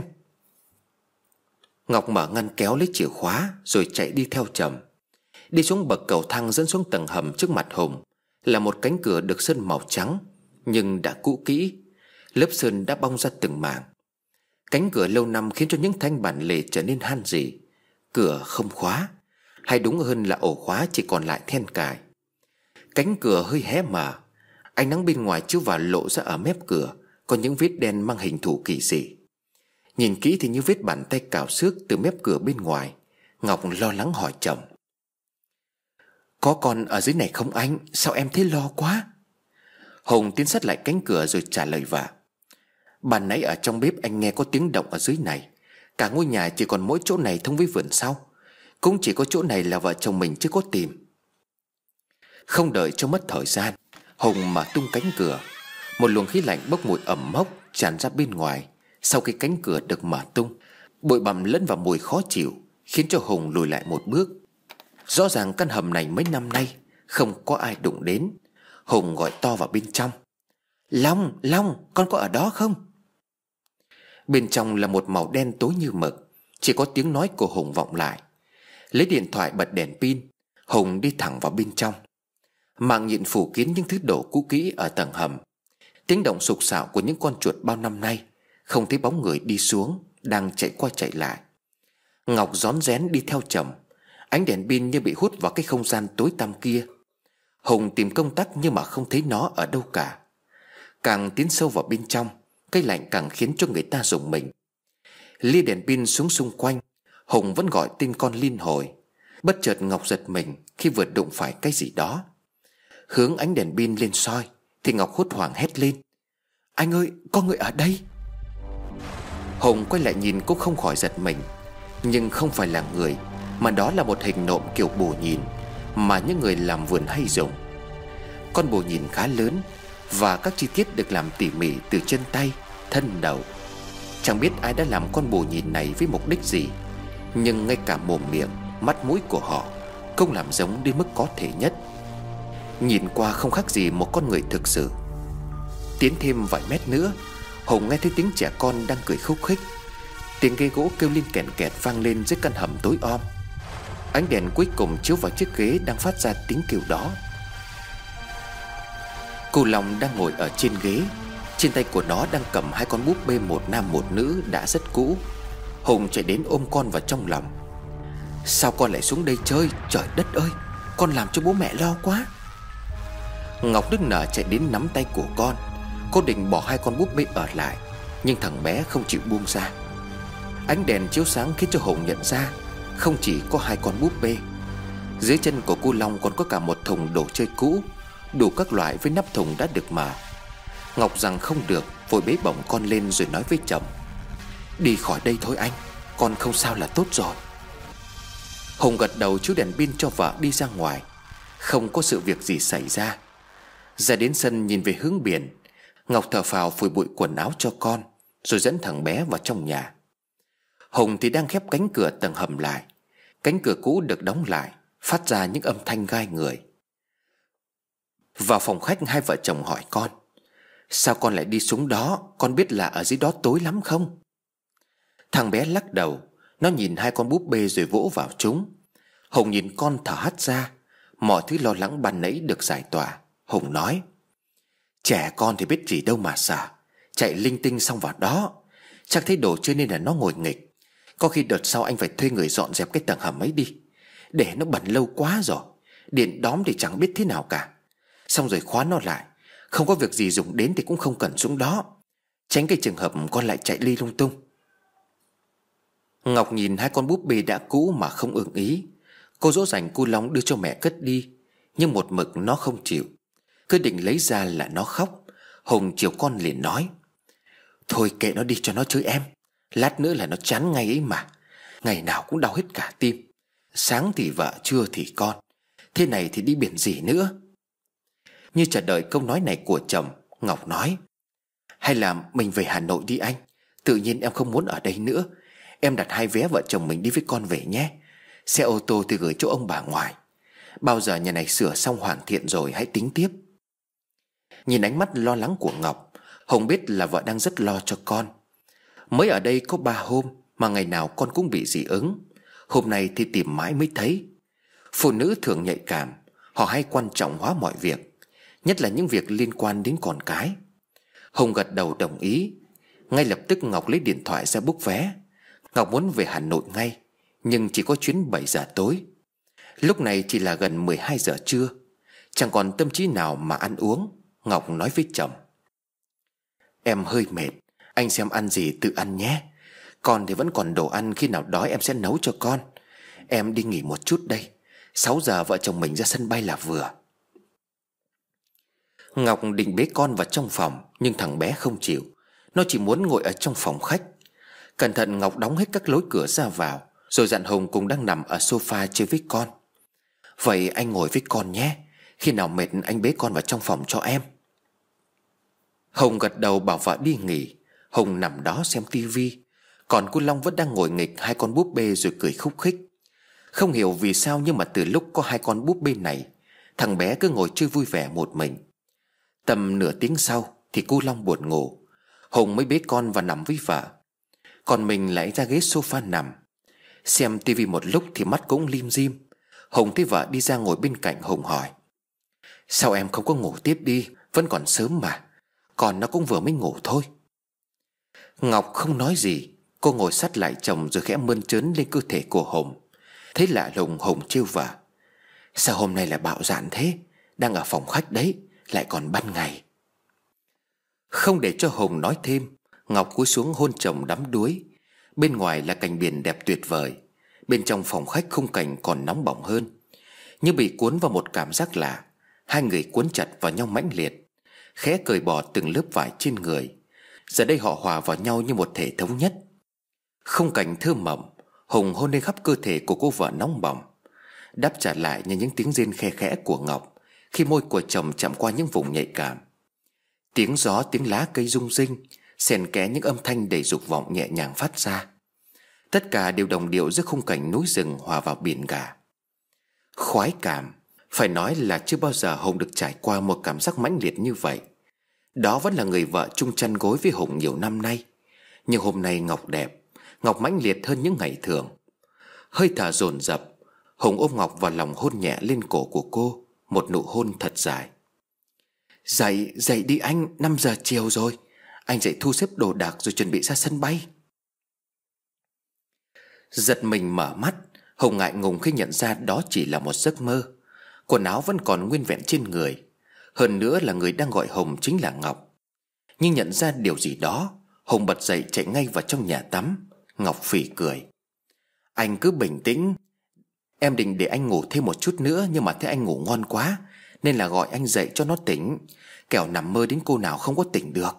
Ngọc mở ngăn kéo lấy chìa khóa rồi chạy đi theo chồng. Đi xuống bậc cầu thang dẫn xuống tầng hầm, trước mặt Hùng là một cánh cửa được sơn màu trắng nhưng đã cũ kỹ. Lớp sơn đã bong ra từng mảng. Cánh cửa lâu năm khiến cho những thanh bản lề trở nên han rỉ. Cửa không khóa, hay đúng hơn là ổ khóa chỉ còn lại then cài. Cánh cửa hơi hé mở. Ánh nắng bên ngoài chiếu vào lộ ra ở mép cửa có những vết đen mang hình thù kỳ dị. Nhìn kỹ thì như vết bàn tay cào xước từ mép cửa bên ngoài. Ngọc lo lắng hỏi chồng: Có con ở dưới này không anh? Sao em thấy lo quá? Hùng tiến sát lại cánh cửa rồi trả lời vợ: Ban nãy ở trong bếp anh nghe có tiếng động ở dưới này. Cả ngôi nhà chỉ còn mỗi chỗ này thông với vườn sau. Cũng chỉ có chỗ này là vợ chồng mình chưa có tìm. Không đợi cho mất thời gian, Hùng mở tung cánh cửa. Một luồng khí lạnh bốc mùi ẩm mốc tràn ra bên ngoài. Sau khi cánh cửa được mở tung, bụi bặm lẫn vào mùi khó chịu khiến cho Hùng lùi lại một bước. Rõ ràng căn hầm này mấy năm nay không có ai đụng đến. Hùng gọi to vào bên trong: Long, Long, con có ở đó không? Bên trong là một màu đen tối như mực. Chỉ có tiếng nói của Hùng vọng lại. Lấy điện thoại bật đèn pin, Hùng đi thẳng vào bên trong. Màng nhện phủ kín những thứ đồ cũ kỹ ở tầng hầm. Tiếng động sục sạo của những con chuột bao năm nay. Không thấy bóng người đi xuống, đang chạy qua chạy lại. Ngọc rón rén đi theo chồng. Ánh đèn pin như bị hút vào cái không gian tối tăm kia. Hùng tìm công tắc nhưng mà không thấy nó ở đâu cả. Càng tiến sâu vào bên trong, cái lạnh càng khiến cho người ta rùng mình. Lia đèn pin xuống xung quanh, Hùng vẫn gọi tên con liên hồi. Bất chợt Ngọc giật mình khi vừa đụng phải cái gì đó. Hướng ánh đèn pin lên soi thì Ngọc hốt hoảng hét lên: Anh ơi, có người ở đây! Hùng quay lại nhìn cũng không khỏi giật mình. Nhưng không phải là người, mà đó là một hình nộm kiểu bồ nhìn mà những người làm vườn hay dùng. Con bồ nhìn khá lớn và các chi tiết được làm tỉ mỉ từ chân tay, thân, đầu. Chẳng biết ai đã làm con bồ nhìn này với mục đích gì, nhưng ngay cả mồm miệng, mắt mũi của họ không làm giống đến mức có thể nhất. Nhìn qua không khác gì một con người thực sự. Tiến thêm vài mét nữa, Hùng nghe thấy tiếng trẻ con đang cười khúc khích. Tiếng ghế gỗ kêu lên kèn kẹt vang lên dưới căn hầm tối om. Ánh đèn cuối cùng chiếu vào chiếc ghế đang phát ra tiếng kêu đó. Cô Long đang ngồi ở trên ghế. Trên tay của nó đang cầm 2 con búp bê, một nam một nữ đã rất cũ. Hùng chạy đến ôm con vào trong lòng. Sao con lại xuống đây chơi? Trời đất ơi, con làm cho bố mẹ lo quá. Ngọc nức nở chạy đến nắm tay của con. Cô định bỏ 2 con búp bê ở lại, nhưng thằng bé không chịu buông ra. Ánh đèn chiếu sáng khiến cho Hùng nhận ra không chỉ có 2 con búp bê. Dưới chân của cô Long còn có cả một thùng đồ chơi cũ, đủ các loại với nắp thùng đã được mở. Ngọc rằng không được, vội bế bổng con lên rồi nói với chồng: Đi khỏi đây thôi anh, con không sao là tốt rồi. Hùng gật đầu chiếu đèn pin cho vợ đi ra ngoài. Không có sự việc gì xảy ra. Ra đến sân nhìn về hướng biển, Ngọc thở phào phủi bụi quần áo cho con, rồi dẫn thằng bé vào trong nhà. Hùng thì đang khép cánh cửa tầng hầm lại. Cánh cửa cũ được đóng lại, phát ra những âm thanh gai người. Vào phòng khách, hai vợ chồng hỏi con: sao con lại đi xuống đó? Con biết là ở dưới đó tối lắm không? Thằng bé lắc đầu. Nó nhìn hai con búp bê rồi vỗ vào chúng. Hùng nhìn con thở hắt ra. Mọi thứ lo lắng ban nãy được giải tỏa. Hùng nói: trẻ con thì biết gì đâu mà sợ. Chạy linh tinh xong vào đó, chắc thấy đồ chơi nên là nó ngồi nghịch. Có khi đợt sau anh phải thuê người dọn dẹp cái tầng hầm ấy đi. Để nó bẩn lâu quá rồi. Điện đóm thì chẳng biết thế nào cả. Xong rồi khóa nó lại. Không có việc gì dùng đến thì cũng không cần xuống đó. Tránh cái trường hợp con lại chạy ly lung tung. Ngọc nhìn hai con búp bê đã cũ mà không ưng ý. Cô dỗ dành cu Long đưa cho mẹ cất đi, nhưng một mực nó không chịu. Cứ định lấy ra là nó khóc. Hùng chiều con liền nói: thôi kệ nó đi cho nó chơi em. Lát nữa là nó chán ngay ấy mà. Ngày nào cũng đau hết cả tim. Sáng thì vợ, trưa thì con. Thế này thì đi biển gì nữa. Như chờ đợi câu nói này của chồng, Ngọc nói: hay là mình về Hà Nội đi anh. Tự nhiên em không muốn ở đây nữa. Em đặt 2 vé vợ chồng mình đi với con về nhé. Xe ô tô thì gửi chỗ ông bà ngoại. Bao giờ nhà này sửa xong hoàn thiện rồi hãy tính tiếp. Nhìn ánh mắt lo lắng của Ngọc, Hồng biết là vợ đang rất lo cho con. Mới ở đây có 3 hôm mà ngày nào con cũng bị dị ứng. Hôm nay thì tìm mãi mới thấy. Phụ nữ thường nhạy cảm. Họ hay quan trọng hóa mọi việc, nhất là những việc liên quan đến con cái. Hồng gật đầu đồng ý. Ngay lập tức Ngọc lấy điện thoại ra book vé. Ngọc muốn về Hà Nội ngay, nhưng chỉ có chuyến 7 giờ tối. Lúc này chỉ là gần 12 giờ trưa. Chẳng còn tâm trí nào mà ăn uống. Ngọc nói với chồng: em hơi mệt, anh xem ăn gì tự ăn nhé. Con thì vẫn còn đồ ăn, khi nào đói em sẽ nấu cho con. Em đi nghỉ một chút đây. 6 giờ vợ chồng mình ra sân bay là vừa. Ngọc định bế con vào trong phòng, nhưng thằng bé không chịu. Nó chỉ muốn ngồi ở trong phòng khách. Cẩn thận Ngọc đóng hết các lối cửa ra vào, rồi dặn Hùng cùng đang nằm ở sofa chơi với con: vậy anh ngồi với con nhé. Khi nào mệt anh bế con vào trong phòng cho em. Hùng gật đầu bảo vợ đi nghỉ. Hùng nằm đó xem tivi, còn cô Long vẫn đang ngồi nghịch hai con búp bê rồi cười khúc khích. Không hiểu vì sao nhưng mà từ lúc có hai con búp bê này, thằng bé cứ ngồi chơi vui vẻ một mình. Tầm nửa tiếng sau thì cô Long buồn ngủ. Hùng mới bế con và nằm với vợ. Còn mình lại ra ghế sofa nằm. Xem tivi một lúc thì mắt cũng lim dim. Hùng thấy vợ đi ra ngồi bên cạnh. Hùng hỏi: sao em không có ngủ tiếp đi? Vẫn còn sớm mà. Còn nó cũng vừa mới ngủ thôi. Ngọc không nói gì. Cô ngồi sát lại chồng rồi khẽ mơn trớn lên cơ thể của Hùng. Thấy lạ lùng, Hùng trêu vợ: sao hôm nay lại bạo dạn thế? Đang ở phòng khách đấy, lại còn ban ngày. Không để cho Hùng nói thêm, Ngọc cúi xuống hôn chồng đắm đuối. Bên ngoài là cảnh biển đẹp tuyệt vời. Bên trong phòng khách khung cảnh còn nóng bỏng hơn. Như bị cuốn vào một cảm giác lạ. Hai người cuốn chặt vào nhau mãnh liệt, khẽ cởi bỏ từng lớp vải trên người. Giờ đây họ hòa vào nhau như một thể thống nhất. Khung cảnh thơ mộng. Hùng hôn lên khắp cơ thể của cô vợ nóng bỏng. Đáp trả lại như những tiếng rên khe khẽ của Ngọc khi môi của chồng chạm qua những vùng nhạy cảm. Tiếng gió, tiếng lá cây rung rinh, xen kẽ những âm thanh đầy dục vọng nhẹ nhàng phát ra. Tất cả đều đồng điệu giữa khung cảnh núi rừng hòa vào biển cả. Khoái cảm. Phải nói là chưa bao giờ Hùng được trải qua một cảm giác mãnh liệt như vậy. Đó vẫn là người vợ chung chăn gối với Hùng nhiều năm nay. Nhưng hôm nay Ngọc đẹp, Ngọc mãnh liệt hơn những ngày thường. Hơi thở dồn dập, Hùng ôm Ngọc vào lòng hôn nhẹ lên cổ của cô. Một nụ hôn thật dài. Dậy, dậy đi anh, 5 giờ chiều rồi. Anh dậy thu xếp đồ đạc rồi chuẩn bị ra sân bay. Giật mình mở mắt, Hùng ngại ngùng khi nhận ra đó chỉ là một giấc mơ. Quần áo vẫn còn nguyên vẹn trên người. Hơn nữa là người đang gọi Hùng chính là Ngọc. Nhưng nhận ra điều gì đó, Hùng bật dậy chạy ngay vào trong nhà tắm. Ngọc phì cười: anh cứ bình tĩnh. Em định để anh ngủ thêm một chút nữa, nhưng mà thấy anh ngủ ngon quá nên là gọi anh dậy cho nó tỉnh. Kẻo nằm mơ đến cô nào không có tỉnh được.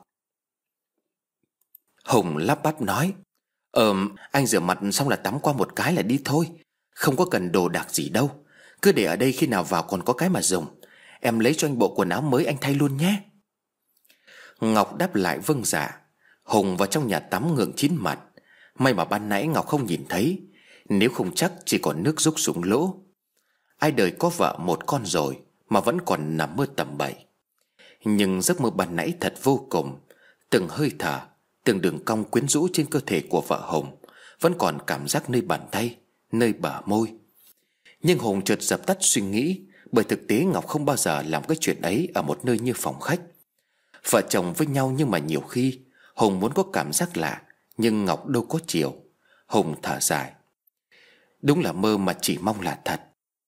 Hùng lắp bắp nói: anh rửa mặt xong là tắm qua một cái là đi thôi. Không có cần đồ đạc gì đâu. Cứ để ở đây, khi nào vào còn có cái mà dùng. Em lấy cho anh bộ quần áo mới anh thay luôn nhé. Ngọc đáp lại vâng dạ. Hùng vào trong nhà tắm ngượng chín mặt. May mà ban nãy Ngọc không nhìn thấy. Nếu không chắc chỉ còn nước rút xuống lỗ. Ai đời có vợ một con rồi mà vẫn còn nằm mơ tầm bậy. Nhưng giấc mơ ban nãy thật vô cùng. Từng hơi thở, từng đường cong quyến rũ trên cơ thể của vợ Hùng vẫn còn cảm giác nơi bàn tay, nơi bờ môi. Nhưng Hùng chợt dập tắt suy nghĩ, bởi thực tế Ngọc không bao giờ làm cái chuyện ấy ở một nơi như phòng khách. Vợ chồng với nhau nhưng mà nhiều khi Hùng muốn có cảm giác lạ, nhưng Ngọc đâu có chiều. Hùng thở dài. Đúng là mơ mà chỉ mong là thật.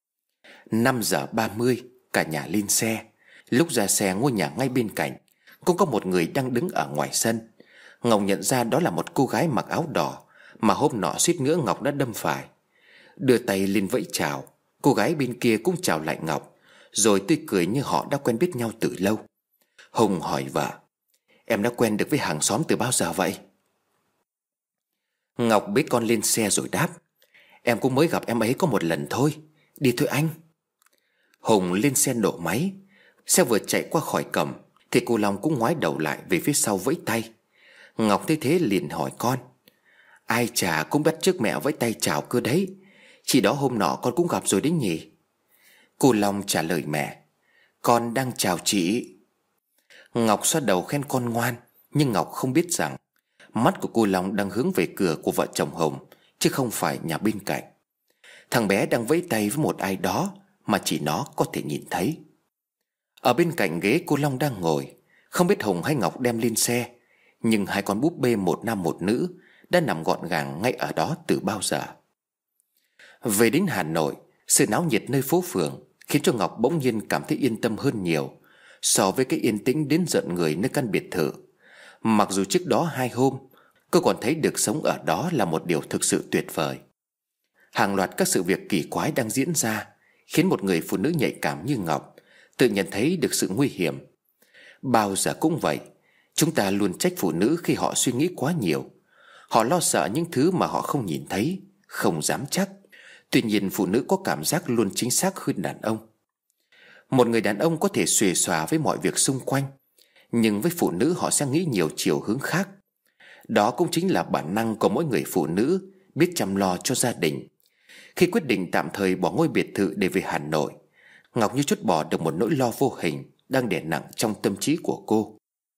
5:30 cả nhà lên xe. Lúc ra xe, ngôi nhà ngay bên cạnh cũng có một người đang đứng ở ngoài sân. Ngọc nhận ra đó là một cô gái mặc áo đỏ mà hôm nọ suýt nữa Ngọc đã đâm phải. Đưa tay lên vẫy chào. Cô gái bên kia cũng chào lại Ngọc, rồi tươi cười như họ đã quen biết nhau từ lâu. Hùng hỏi vợ: Em đã quen được với hàng xóm từ bao giờ vậy? Ngọc bế con lên xe rồi đáp: Em cũng mới gặp em ấy có một lần thôi. Đi thôi anh. Hùng lên xe nổ máy. Xe vừa chạy qua khỏi cổng thì cô Long cũng ngoái đầu lại về phía sau vẫy tay. Ngọc thấy thế liền hỏi con: Ai chả cũng bắt chước mẹ vẫy tay chào cơ đấy. Chỉ đó hôm nọ con cũng gặp rồi đấy nhỉ? Cô Long trả lời mẹ: Con đang chào chị. Ngọc xoa đầu khen con ngoan. Nhưng Ngọc không biết rằng mắt của cô Long đang hướng về cửa của vợ chồng Hùng, chứ không phải nhà bên cạnh. Thằng bé đang vẫy tay với một ai đó mà chỉ nó có thể nhìn thấy. Ở bên cạnh ghế cô Long đang ngồi. Không biết Hùng hay Ngọc đem lên xe, nhưng hai con búp bê một nam một nữ đã nằm gọn gàng ngay ở đó từ bao giờ. Về đến Hà Nội, sự náo nhiệt nơi phố phường khiến cho Ngọc bỗng nhiên cảm thấy yên tâm hơn nhiều so với cái yên tĩnh đến giận người nơi căn biệt thự. Mặc dù trước đó 2 hôm cô còn thấy được sống ở đó là một điều thực sự tuyệt vời. Hàng loạt các sự việc kỳ quái đang diễn ra khiến một người phụ nữ nhạy cảm như Ngọc tự nhận thấy được sự nguy hiểm. Bao giờ cũng vậy, chúng ta luôn trách phụ nữ khi họ suy nghĩ quá nhiều. Họ lo sợ những thứ mà họ không nhìn thấy, không dám chắc. Tuy nhiên phụ nữ có cảm giác luôn chính xác hơn đàn ông. Một người đàn ông có thể xuề xòa với mọi việc xung quanh, nhưng với phụ nữ họ sẽ nghĩ nhiều chiều hướng khác. Đó cũng chính là bản năng của mỗi người phụ nữ biết chăm lo cho gia đình. Khi quyết định tạm thời bỏ ngôi biệt thự để về Hà Nội, Ngọc như trút bỏ được một nỗi lo vô hình đang đè nặng trong tâm trí của cô.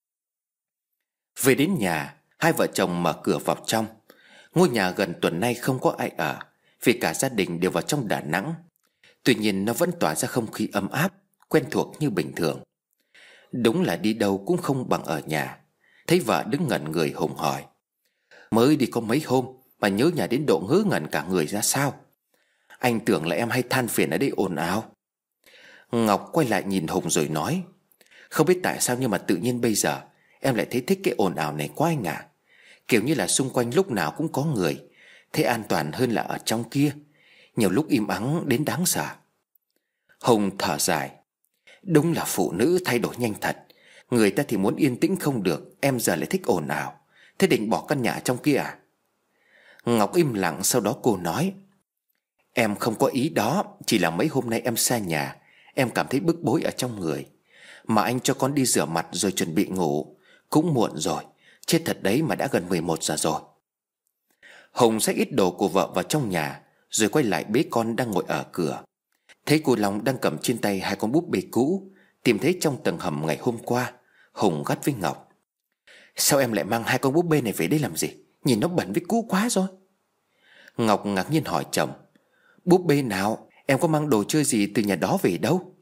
Về đến nhà, hai vợ chồng mở cửa vào trong. Ngôi nhà gần tuần nay không có ai ở, vì cả gia đình đều vào trong Đà Nẵng. Tuy nhiên nó vẫn tỏa ra không khí ấm áp, quen thuộc như bình thường. Đúng là đi đâu cũng không bằng ở nhà. Thấy vợ đứng ngẩn người, Hùng hỏi: Mới đi có mấy hôm mà nhớ nhà đến độ ngớ ngẩn cả người ra sao? Anh tưởng là em hay than phiền ở đây ồn ào. Ngọc quay lại nhìn Hùng rồi nói: Không biết tại sao nhưng mà tự nhiên bây giờ em lại thấy thích cái ồn ào này quá anh ạ. Kiểu như là xung quanh lúc nào cũng có người, thấy an toàn hơn là ở trong kia. Nhiều lúc im ắng đến đáng sợ. Hùng thở dài: Đúng là phụ nữ thay đổi nhanh thật. Người ta thì muốn yên tĩnh không được, em giờ lại thích ồn ào. Thế định bỏ căn nhà trong kia à? Ngọc im lặng, sau đó cô nói: Em không có ý đó. Chỉ là mấy hôm nay em xa nhà, em cảm thấy bức bối ở trong người. Mà anh cho con đi rửa mặt rồi chuẩn bị ngủ. Cũng muộn rồi, chết thật đấy mà đã gần 11 giờ rồi. Hùng xách ít đồ của vợ vào trong nhà, rồi quay lại bế con đang ngồi ở cửa. Thấy cô Long đang cầm trên tay hai con búp bê cũ tìm thấy trong tầng hầm ngày hôm qua, Hùng gắt với Ngọc: Sao em lại mang hai con búp bê này về đây làm gì? Nhìn nó bẩn với cũ quá rồi. Ngọc ngạc nhiên hỏi chồng: Búp bê nào? Em có mang đồ chơi gì từ nhà đó về đâu?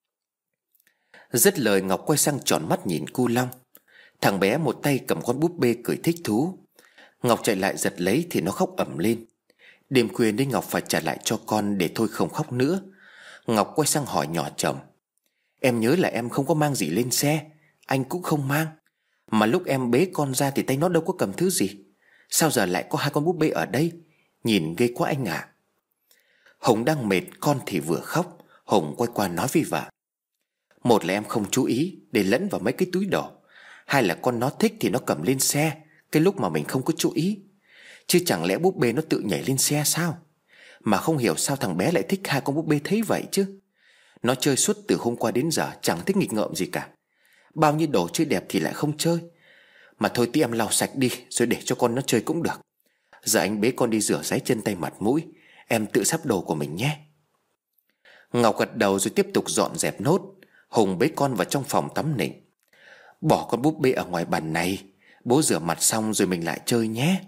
Dứt lời, Ngọc quay sang tròn mắt nhìn cô Long. Thằng bé một tay cầm con búp bê cười thích thú. Ngọc chạy lại giật lấy thì nó khóc ầm lên. Đêm khuya nên Ngọc phải trả lại cho con để thôi không khóc nữa. Ngọc quay sang hỏi nhỏ chồng: Em nhớ là em không có mang gì lên xe. Anh cũng không mang. Mà lúc em bế con ra thì tay nó đâu có cầm thứ gì. Sao giờ lại có hai con búp bê ở đây? Nhìn ghê quá anh ạ. Hùng đang mệt, con thì vừa khóc. Hùng quay qua nói với vợ: Một là em không chú ý để lẫn vào mấy cái túi đồ. Hai là con nó thích thì nó cầm lên xe cái lúc mà mình không có chú ý. Chứ chẳng lẽ búp bê nó tự nhảy lên xe sao? Mà không hiểu sao thằng bé lại thích hai con búp bê thấy vậy chứ. Nó chơi suốt từ hôm qua đến giờ, chẳng thích nghịch ngợm gì cả. Bao nhiêu đồ chơi đẹp thì lại không chơi. Mà thôi tí em lau sạch đi rồi để cho con nó chơi cũng được. Giờ anh bế con đi rửa ráy chân tay mặt mũi, em tự sắp đồ của mình nhé. Ngọc gật đầu rồi tiếp tục dọn dẹp nốt. Hùng bế con vào trong phòng tắm nịnh: Bỏ con búp bê ở ngoài bàn này, bố rửa mặt xong rồi mình lại chơi nhé.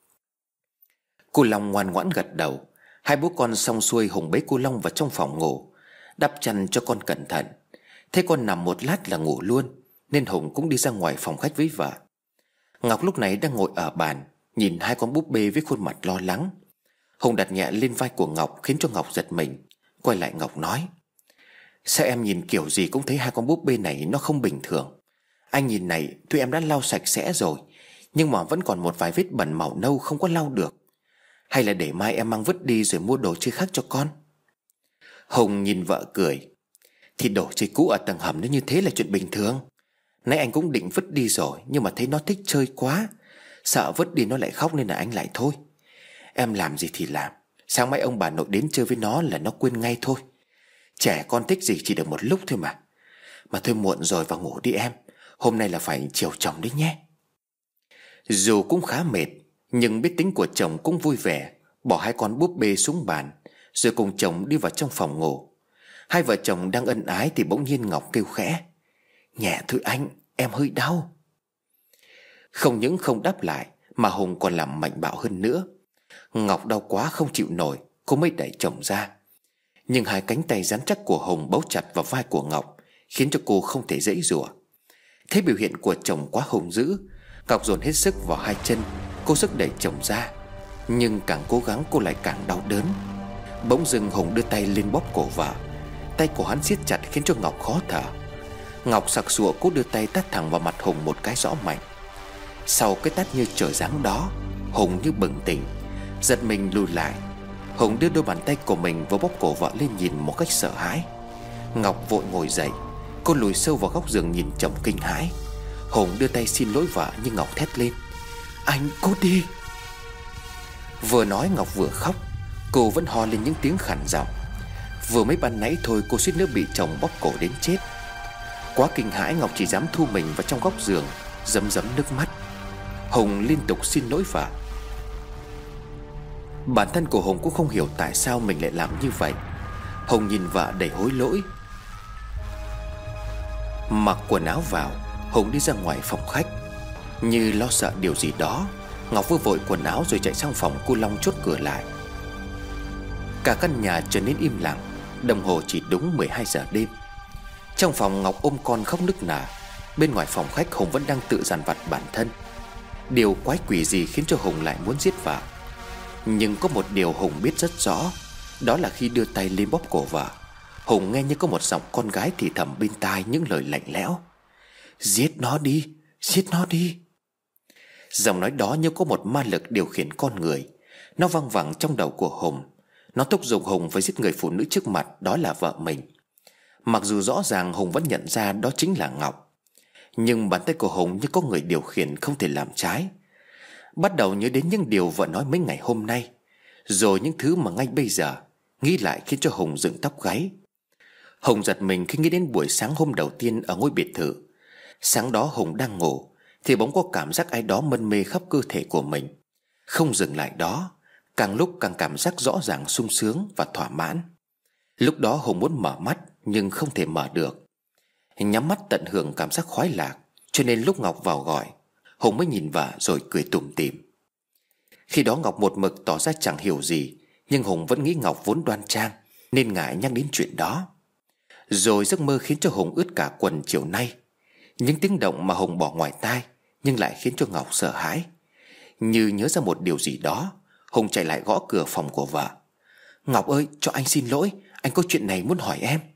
Cô Long ngoan ngoãn gật đầu. Hai bố con xong xuôi, Hùng bế cô Long vào trong phòng ngủ, đắp chăn cho con cẩn thận. Thế con nằm một lát là ngủ luôn, nên Hùng cũng đi ra ngoài phòng khách với vợ. Ngọc lúc này đang ngồi ở bàn, nhìn hai con búp bê với khuôn mặt lo lắng. Hùng đặt nhẹ lên vai của Ngọc khiến cho Ngọc giật mình. Quay lại Ngọc nói: Sao em nhìn kiểu gì cũng thấy hai con búp bê này nó không bình thường. Anh nhìn này, tuy em đã lau sạch sẽ rồi, nhưng mà vẫn còn một vài vết bẩn màu nâu không có lau được. Hay là để mai em mang vứt đi rồi mua đồ chơi khác cho con? Hùng nhìn vợ cười: Thì đồ chơi cũ ở tầng hầm nó như thế là chuyện bình thường. Nãy anh cũng định vứt đi rồi, nhưng mà thấy nó thích chơi quá, sợ vứt đi nó lại khóc nên là anh lại thôi. Em làm gì thì làm, sáng mai ông bà nội đến chơi với nó là nó quên ngay thôi. Trẻ con thích gì chỉ được một lúc thôi mà. Mà thôi muộn rồi, vào ngủ đi em, hôm nay là phải chiều chồng đấy nhé. Dù cũng khá mệt, nhưng biết tính của chồng cũng vui vẻ, bỏ hai con búp bê xuống bàn, rồi cùng chồng đi vào trong phòng ngủ. Hai vợ chồng đang ân ái thì bỗng nhiên Ngọc kêu khẽ: Nhẹ thôi anh, em hơi đau. Không những không đáp lại mà Hùng còn làm mạnh bạo hơn nữa. Ngọc đau quá không chịu nổi, cô mới đẩy chồng ra. Nhưng hai cánh tay rắn chắc của Hùng bấu chặt vào vai của Ngọc, khiến cho cô không thể giãy giụa. Thấy biểu hiện của chồng quá hung dữ, Ngọc dồn hết sức vào hai chân, cố sức đẩy chồng ra. Nhưng càng cố gắng cô lại càng đau đớn. Bỗng dưng Hùng đưa tay lên bóp cổ vợ. Tay của hắn siết chặt khiến cho Ngọc khó thở. Ngọc sặc sụa cố đưa tay tát thẳng vào mặt Hùng một cái rõ mạnh. Sau cái tát như trời giáng đó, Hùng như bừng tỉnh, giật mình lùi lại. Hùng đưa đôi bàn tay của mình vào bóp cổ vợ lên nhìn một cách sợ hãi. Ngọc vội ngồi dậy, cô lùi sâu vào góc giường nhìn chồng kinh hãi. Hùng đưa tay xin lỗi vợ nhưng Ngọc thét lên: Anh cút đi. Vừa nói Ngọc vừa khóc. Cô vẫn ho lên những tiếng khản giọng. Vừa mới ban nãy thôi cô suýt nữa bị chồng bóp cổ đến chết. Quá kinh hãi, Ngọc chỉ dám thu mình vào trong góc giường, rấm rấm nước mắt. Hùng liên tục xin lỗi vợ. Bản thân của Hùng cũng không hiểu tại sao mình lại làm như vậy. Hùng nhìn vợ đầy hối lỗi. Mặc quần áo vào, Hùng đi ra ngoài phòng khách. Như lo sợ điều gì đó, Ngọc vừa vội quần áo rồi chạy sang phòng cô Long chốt cửa lại. Cả căn nhà trở nên im lặng. Đồng hồ chỉ đúng 12 giờ đêm. Trong phòng Ngọc ôm con khóc nức nở. Bên ngoài phòng khách Hùng vẫn đang tự dằn vặt bản thân. Điều quái quỷ gì khiến cho Hùng lại muốn giết vợ? Nhưng có một điều Hùng biết rất rõ, đó là khi đưa tay lên bóp cổ vợ, Hùng nghe như có một giọng con gái thì thầm bên tai những lời lạnh lẽo: Giết nó đi, giết nó đi. Giọng nói đó như có một ma lực điều khiển con người. Nó văng vẳng trong đầu của Hùng. Nó thúc giục Hùng phải giết người phụ nữ trước mặt, đó là vợ mình. Mặc dù rõ ràng Hùng vẫn nhận ra đó chính là Ngọc, nhưng bàn tay của Hùng như có người điều khiển, không thể làm trái. Bắt đầu nhớ đến những điều vợ nói mấy ngày hôm nay, rồi những thứ mà ngay bây giờ nghĩ lại khiến cho Hùng dựng tóc gáy. Hùng giật mình khi nghĩ đến buổi sáng hôm đầu tiên ở ngôi biệt thự. Sáng đó Hùng đang ngủ thì bỗng có cảm giác ai đó mân mê khắp cơ thể của mình. Không dừng lại đó, càng lúc càng cảm giác rõ ràng sung sướng và thỏa mãn. Lúc đó Hùng muốn mở mắt nhưng không thể mở được. Nhắm mắt tận hưởng cảm giác khoái lạc, cho nên lúc Ngọc vào gọi, Hùng mới nhìn vợ rồi cười tủm tỉm. Khi đó Ngọc một mực tỏ ra chẳng hiểu gì, nhưng Hùng vẫn nghĩ Ngọc vốn đoan trang nên ngại nhắc đến chuyện đó. Rồi giấc mơ khiến cho Hùng ướt cả quần chiều nay. Những tiếng động mà Hùng bỏ ngoài tai nhưng lại khiến cho Ngọc sợ hãi. Như nhớ ra một điều gì đó, Hùng chạy lại gõ cửa phòng của vợ. Ngọc ơi, cho anh xin lỗi, anh có chuyện này muốn hỏi em.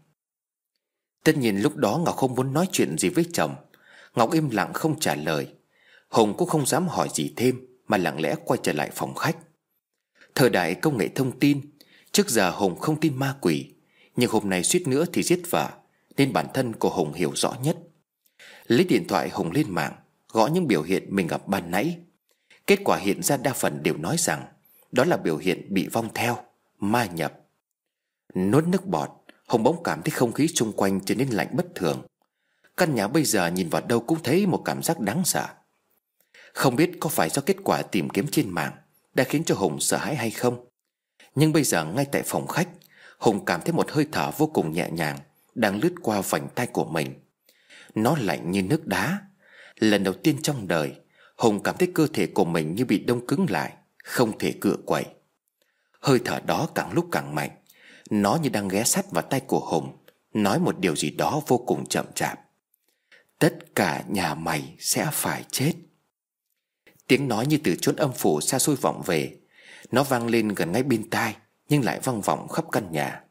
Tất nhiên lúc đó Ngọc không muốn nói chuyện gì với chồng. Ngọc im lặng không trả lời. Hùng cũng không dám hỏi gì thêm mà lặng lẽ quay trở lại phòng khách. Thời đại công nghệ thông tin, trước giờ Hùng không tin ma quỷ, nhưng hôm nay suýt nữa thì giết vợ, nên bản thân của Hùng hiểu rõ nhất. Lấy điện thoại Hùng lên mạng, gõ những biểu hiện mình gặp ban nãy. Kết quả hiện ra đa phần đều nói rằng đó là biểu hiện bị vong theo, ma nhập. Nuốt nước bọt, Hùng bỗng cảm thấy không khí xung quanh trở nên lạnh bất thường. Căn nhà bây giờ nhìn vào đâu cũng thấy một cảm giác đáng sợ. Không biết có phải do kết quả tìm kiếm trên mạng đã khiến cho Hùng sợ hãi hay không. Nhưng bây giờ ngay tại phòng khách, Hùng cảm thấy một hơi thở vô cùng nhẹ nhàng đang lướt qua vành tai của mình. Nó lạnh như nước đá. Lần đầu tiên trong đời, Hùng cảm thấy cơ thể của mình như bị đông cứng lại, không thể cựa quậy. Hơi thở đó càng lúc càng mạnh. Nó như đang ghé sát vào tai của Hùng, nói một điều gì đó vô cùng chậm chạp. Tất cả nhà mày sẽ phải chết. Tiếng nói như từ chốn âm phủ xa xôi vọng về. Nó vang lên gần ngay bên tai, nhưng lại vang vọng khắp căn nhà.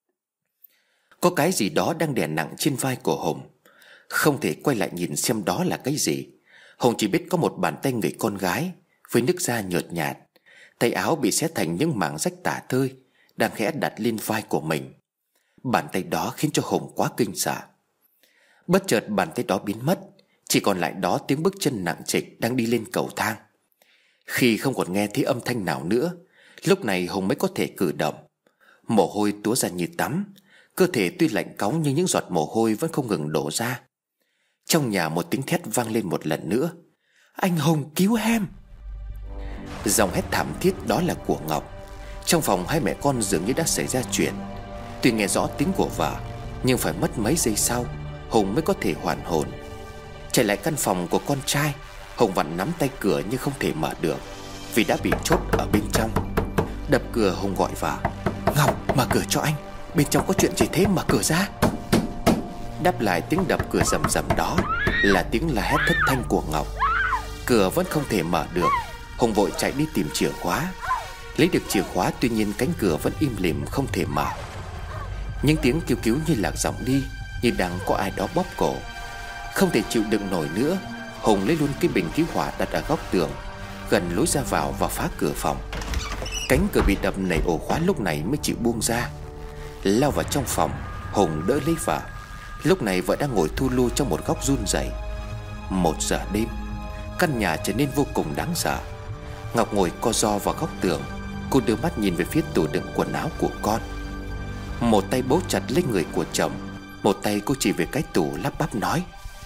Có cái gì đó đang đè nặng trên vai của Hùng. Không thể quay lại nhìn xem đó là cái gì. Hùng chỉ biết có một bàn tay người con gái với nước da nhợt nhạt, tay áo bị xé thành những mảng rách tả tơi, đang khẽ đặt lên vai của mình. Bàn tay đó khiến cho Hùng quá kinh sợ. Bất chợt bàn tay đó biến mất, chỉ còn lại đó tiếng bước chân nặng trịch đang đi lên cầu thang. Khi không còn nghe thấy âm thanh nào nữa, lúc này Hùng mới có thể cử động. Mồ hôi túa ra như tắm. Cơ thể tuy lạnh cóng nhưng những giọt mồ hôi vẫn không ngừng đổ ra. Trong nhà một tiếng thét vang lên một lần nữa. Anh Hùng, cứu em! Giọng hét thảm thiết đó là của Ngọc. Trong phòng hai mẹ con dường như đã xảy ra chuyện. Tuy nghe rõ tiếng của vợ, nhưng phải mất mấy giây sau Hùng mới có thể hoàn hồn. Chạy lại căn phòng của con trai, Hùng vặn nắm tay cửa nhưng không thể mở được, vì đã bị chốt ở bên trong. Đập cửa, Hùng gọi vợ. Ngọc, mở cửa cho anh, bên trong có chuyện gì thế, mở cửa ra. Đáp lại tiếng đập cửa rầm rầm đó là tiếng la hét thất thanh của Ngọc. Cửa vẫn không thể mở được. Hùng vội chạy đi tìm chìa khóa. Lấy được chìa khóa, tuy nhiên cánh cửa vẫn im lìm không thể mở. Những tiếng kêu cứu như lạc giọng đi, như đang có ai đó bóp cổ. Không thể chịu đựng nổi nữa, Hùng lấy luôn cái bình cứu hỏa đặt ở góc tường gần lối ra vào và phá cửa phòng. Cánh cửa bị đập nảy ổ khóa lúc này mới chịu buông ra. Lao vào trong phòng, Hùng đỡ lấy vợ. Lúc này vợ đang ngồi thu lu trong một góc run rẩy. 1 giờ đêm, căn nhà trở nên vô cùng đáng sợ. Ngọc ngồi co ro vào góc tường. Cô đưa mắt nhìn về phía tủ đựng quần áo của con. Một tay bấu chặt lấy người của chồng, một tay cô chỉ về cái tủ lắp bắp nói: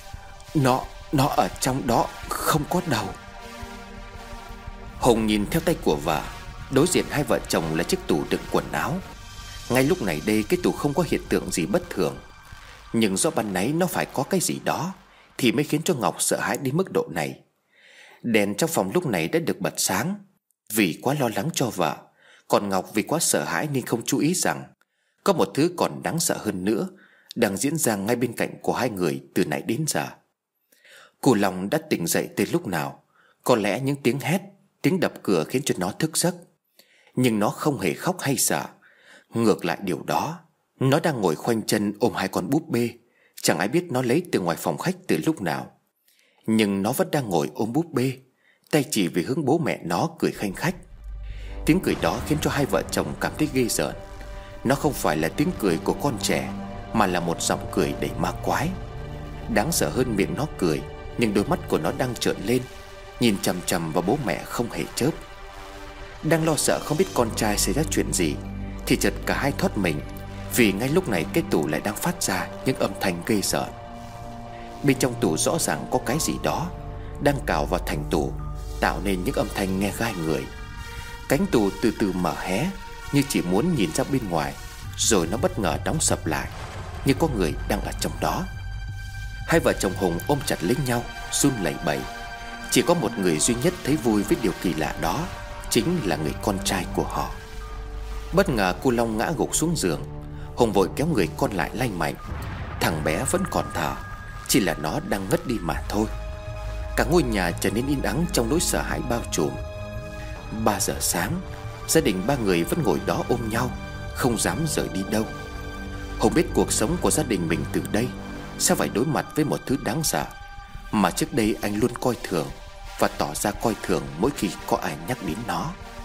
Nó ở trong đó, không có đầu. Hùng nhìn theo tay của vợ. Đối diện hai vợ chồng là chiếc tủ đựng quần áo. Ngay lúc này đây, cái tủ không có hiện tượng gì bất thường. Nhưng do ban nãy nó phải có cái gì đó thì mới khiến cho Ngọc sợ hãi đến mức độ này. Đèn trong phòng lúc này đã được bật sáng. Vì quá lo lắng cho vợ, còn Ngọc vì quá sợ hãi nên không chú ý rằng có một thứ còn đáng sợ hơn nữa đang diễn ra ngay bên cạnh của hai người từ nãy đến giờ. Cô Long đã tỉnh dậy từ lúc nào? Có lẽ những tiếng hét, tiếng đập cửa khiến cho nó thức giấc. Nhưng nó không hề khóc hay sợ. Ngược lại điều đó, nó đang ngồi khoanh chân ôm hai con búp bê. Chẳng ai biết nó lấy từ ngoài phòng khách từ lúc nào. Nhưng nó vẫn đang ngồi ôm búp bê, tay chỉ về hướng bố mẹ nó cười khanh khách. Tiếng cười đó khiến cho hai vợ chồng cảm thấy ghê rợn. Nó không phải là tiếng cười của con trẻ, mà là một giọng cười đầy ma quái. Đáng sợ hơn, miệng nó cười, nhưng đôi mắt của nó đang trợn lên, nhìn chằm chằm vào bố mẹ không hề chớp. Đang lo sợ không biết con trai xảy ra chuyện gì thì chợt cả hai thoát mình, vì ngay lúc này cái tủ lại đang phát ra những âm thanh ghê sợ. Bên trong tủ rõ ràng có cái gì đó đang cào vào thành tủ, tạo nên những âm thanh nghe gai người. Cánh tủ từ từ mở hé, như chỉ muốn nhìn ra bên ngoài, rồi nó bất ngờ đóng sập lại, như có người đang ở trong đó. Hai vợ chồng Hùng ôm chặt lấy nhau, run lẩy bẩy. Chỉ có một người duy nhất thấy vui với điều kỳ lạ đó, chính là người con trai của họ. Bất ngờ cô Long ngã gục xuống giường. Hùng vội kéo người con lại lay mạnh. Thằng bé vẫn còn thở, chỉ là nó đang ngất đi mà thôi. Cả ngôi nhà trở nên yên ắng trong nỗi sợ hãi bao trùm. 3 giờ sáng, gia đình ba người vẫn ngồi đó ôm nhau, không dám rời đi đâu. Hùng biết cuộc sống của gia đình mình từ đây sẽ phải đối mặt với một thứ đáng sợ mà trước đây anh luôn coi thường, và tỏ ra coi thường mỗi khi có ai nhắc đến nó.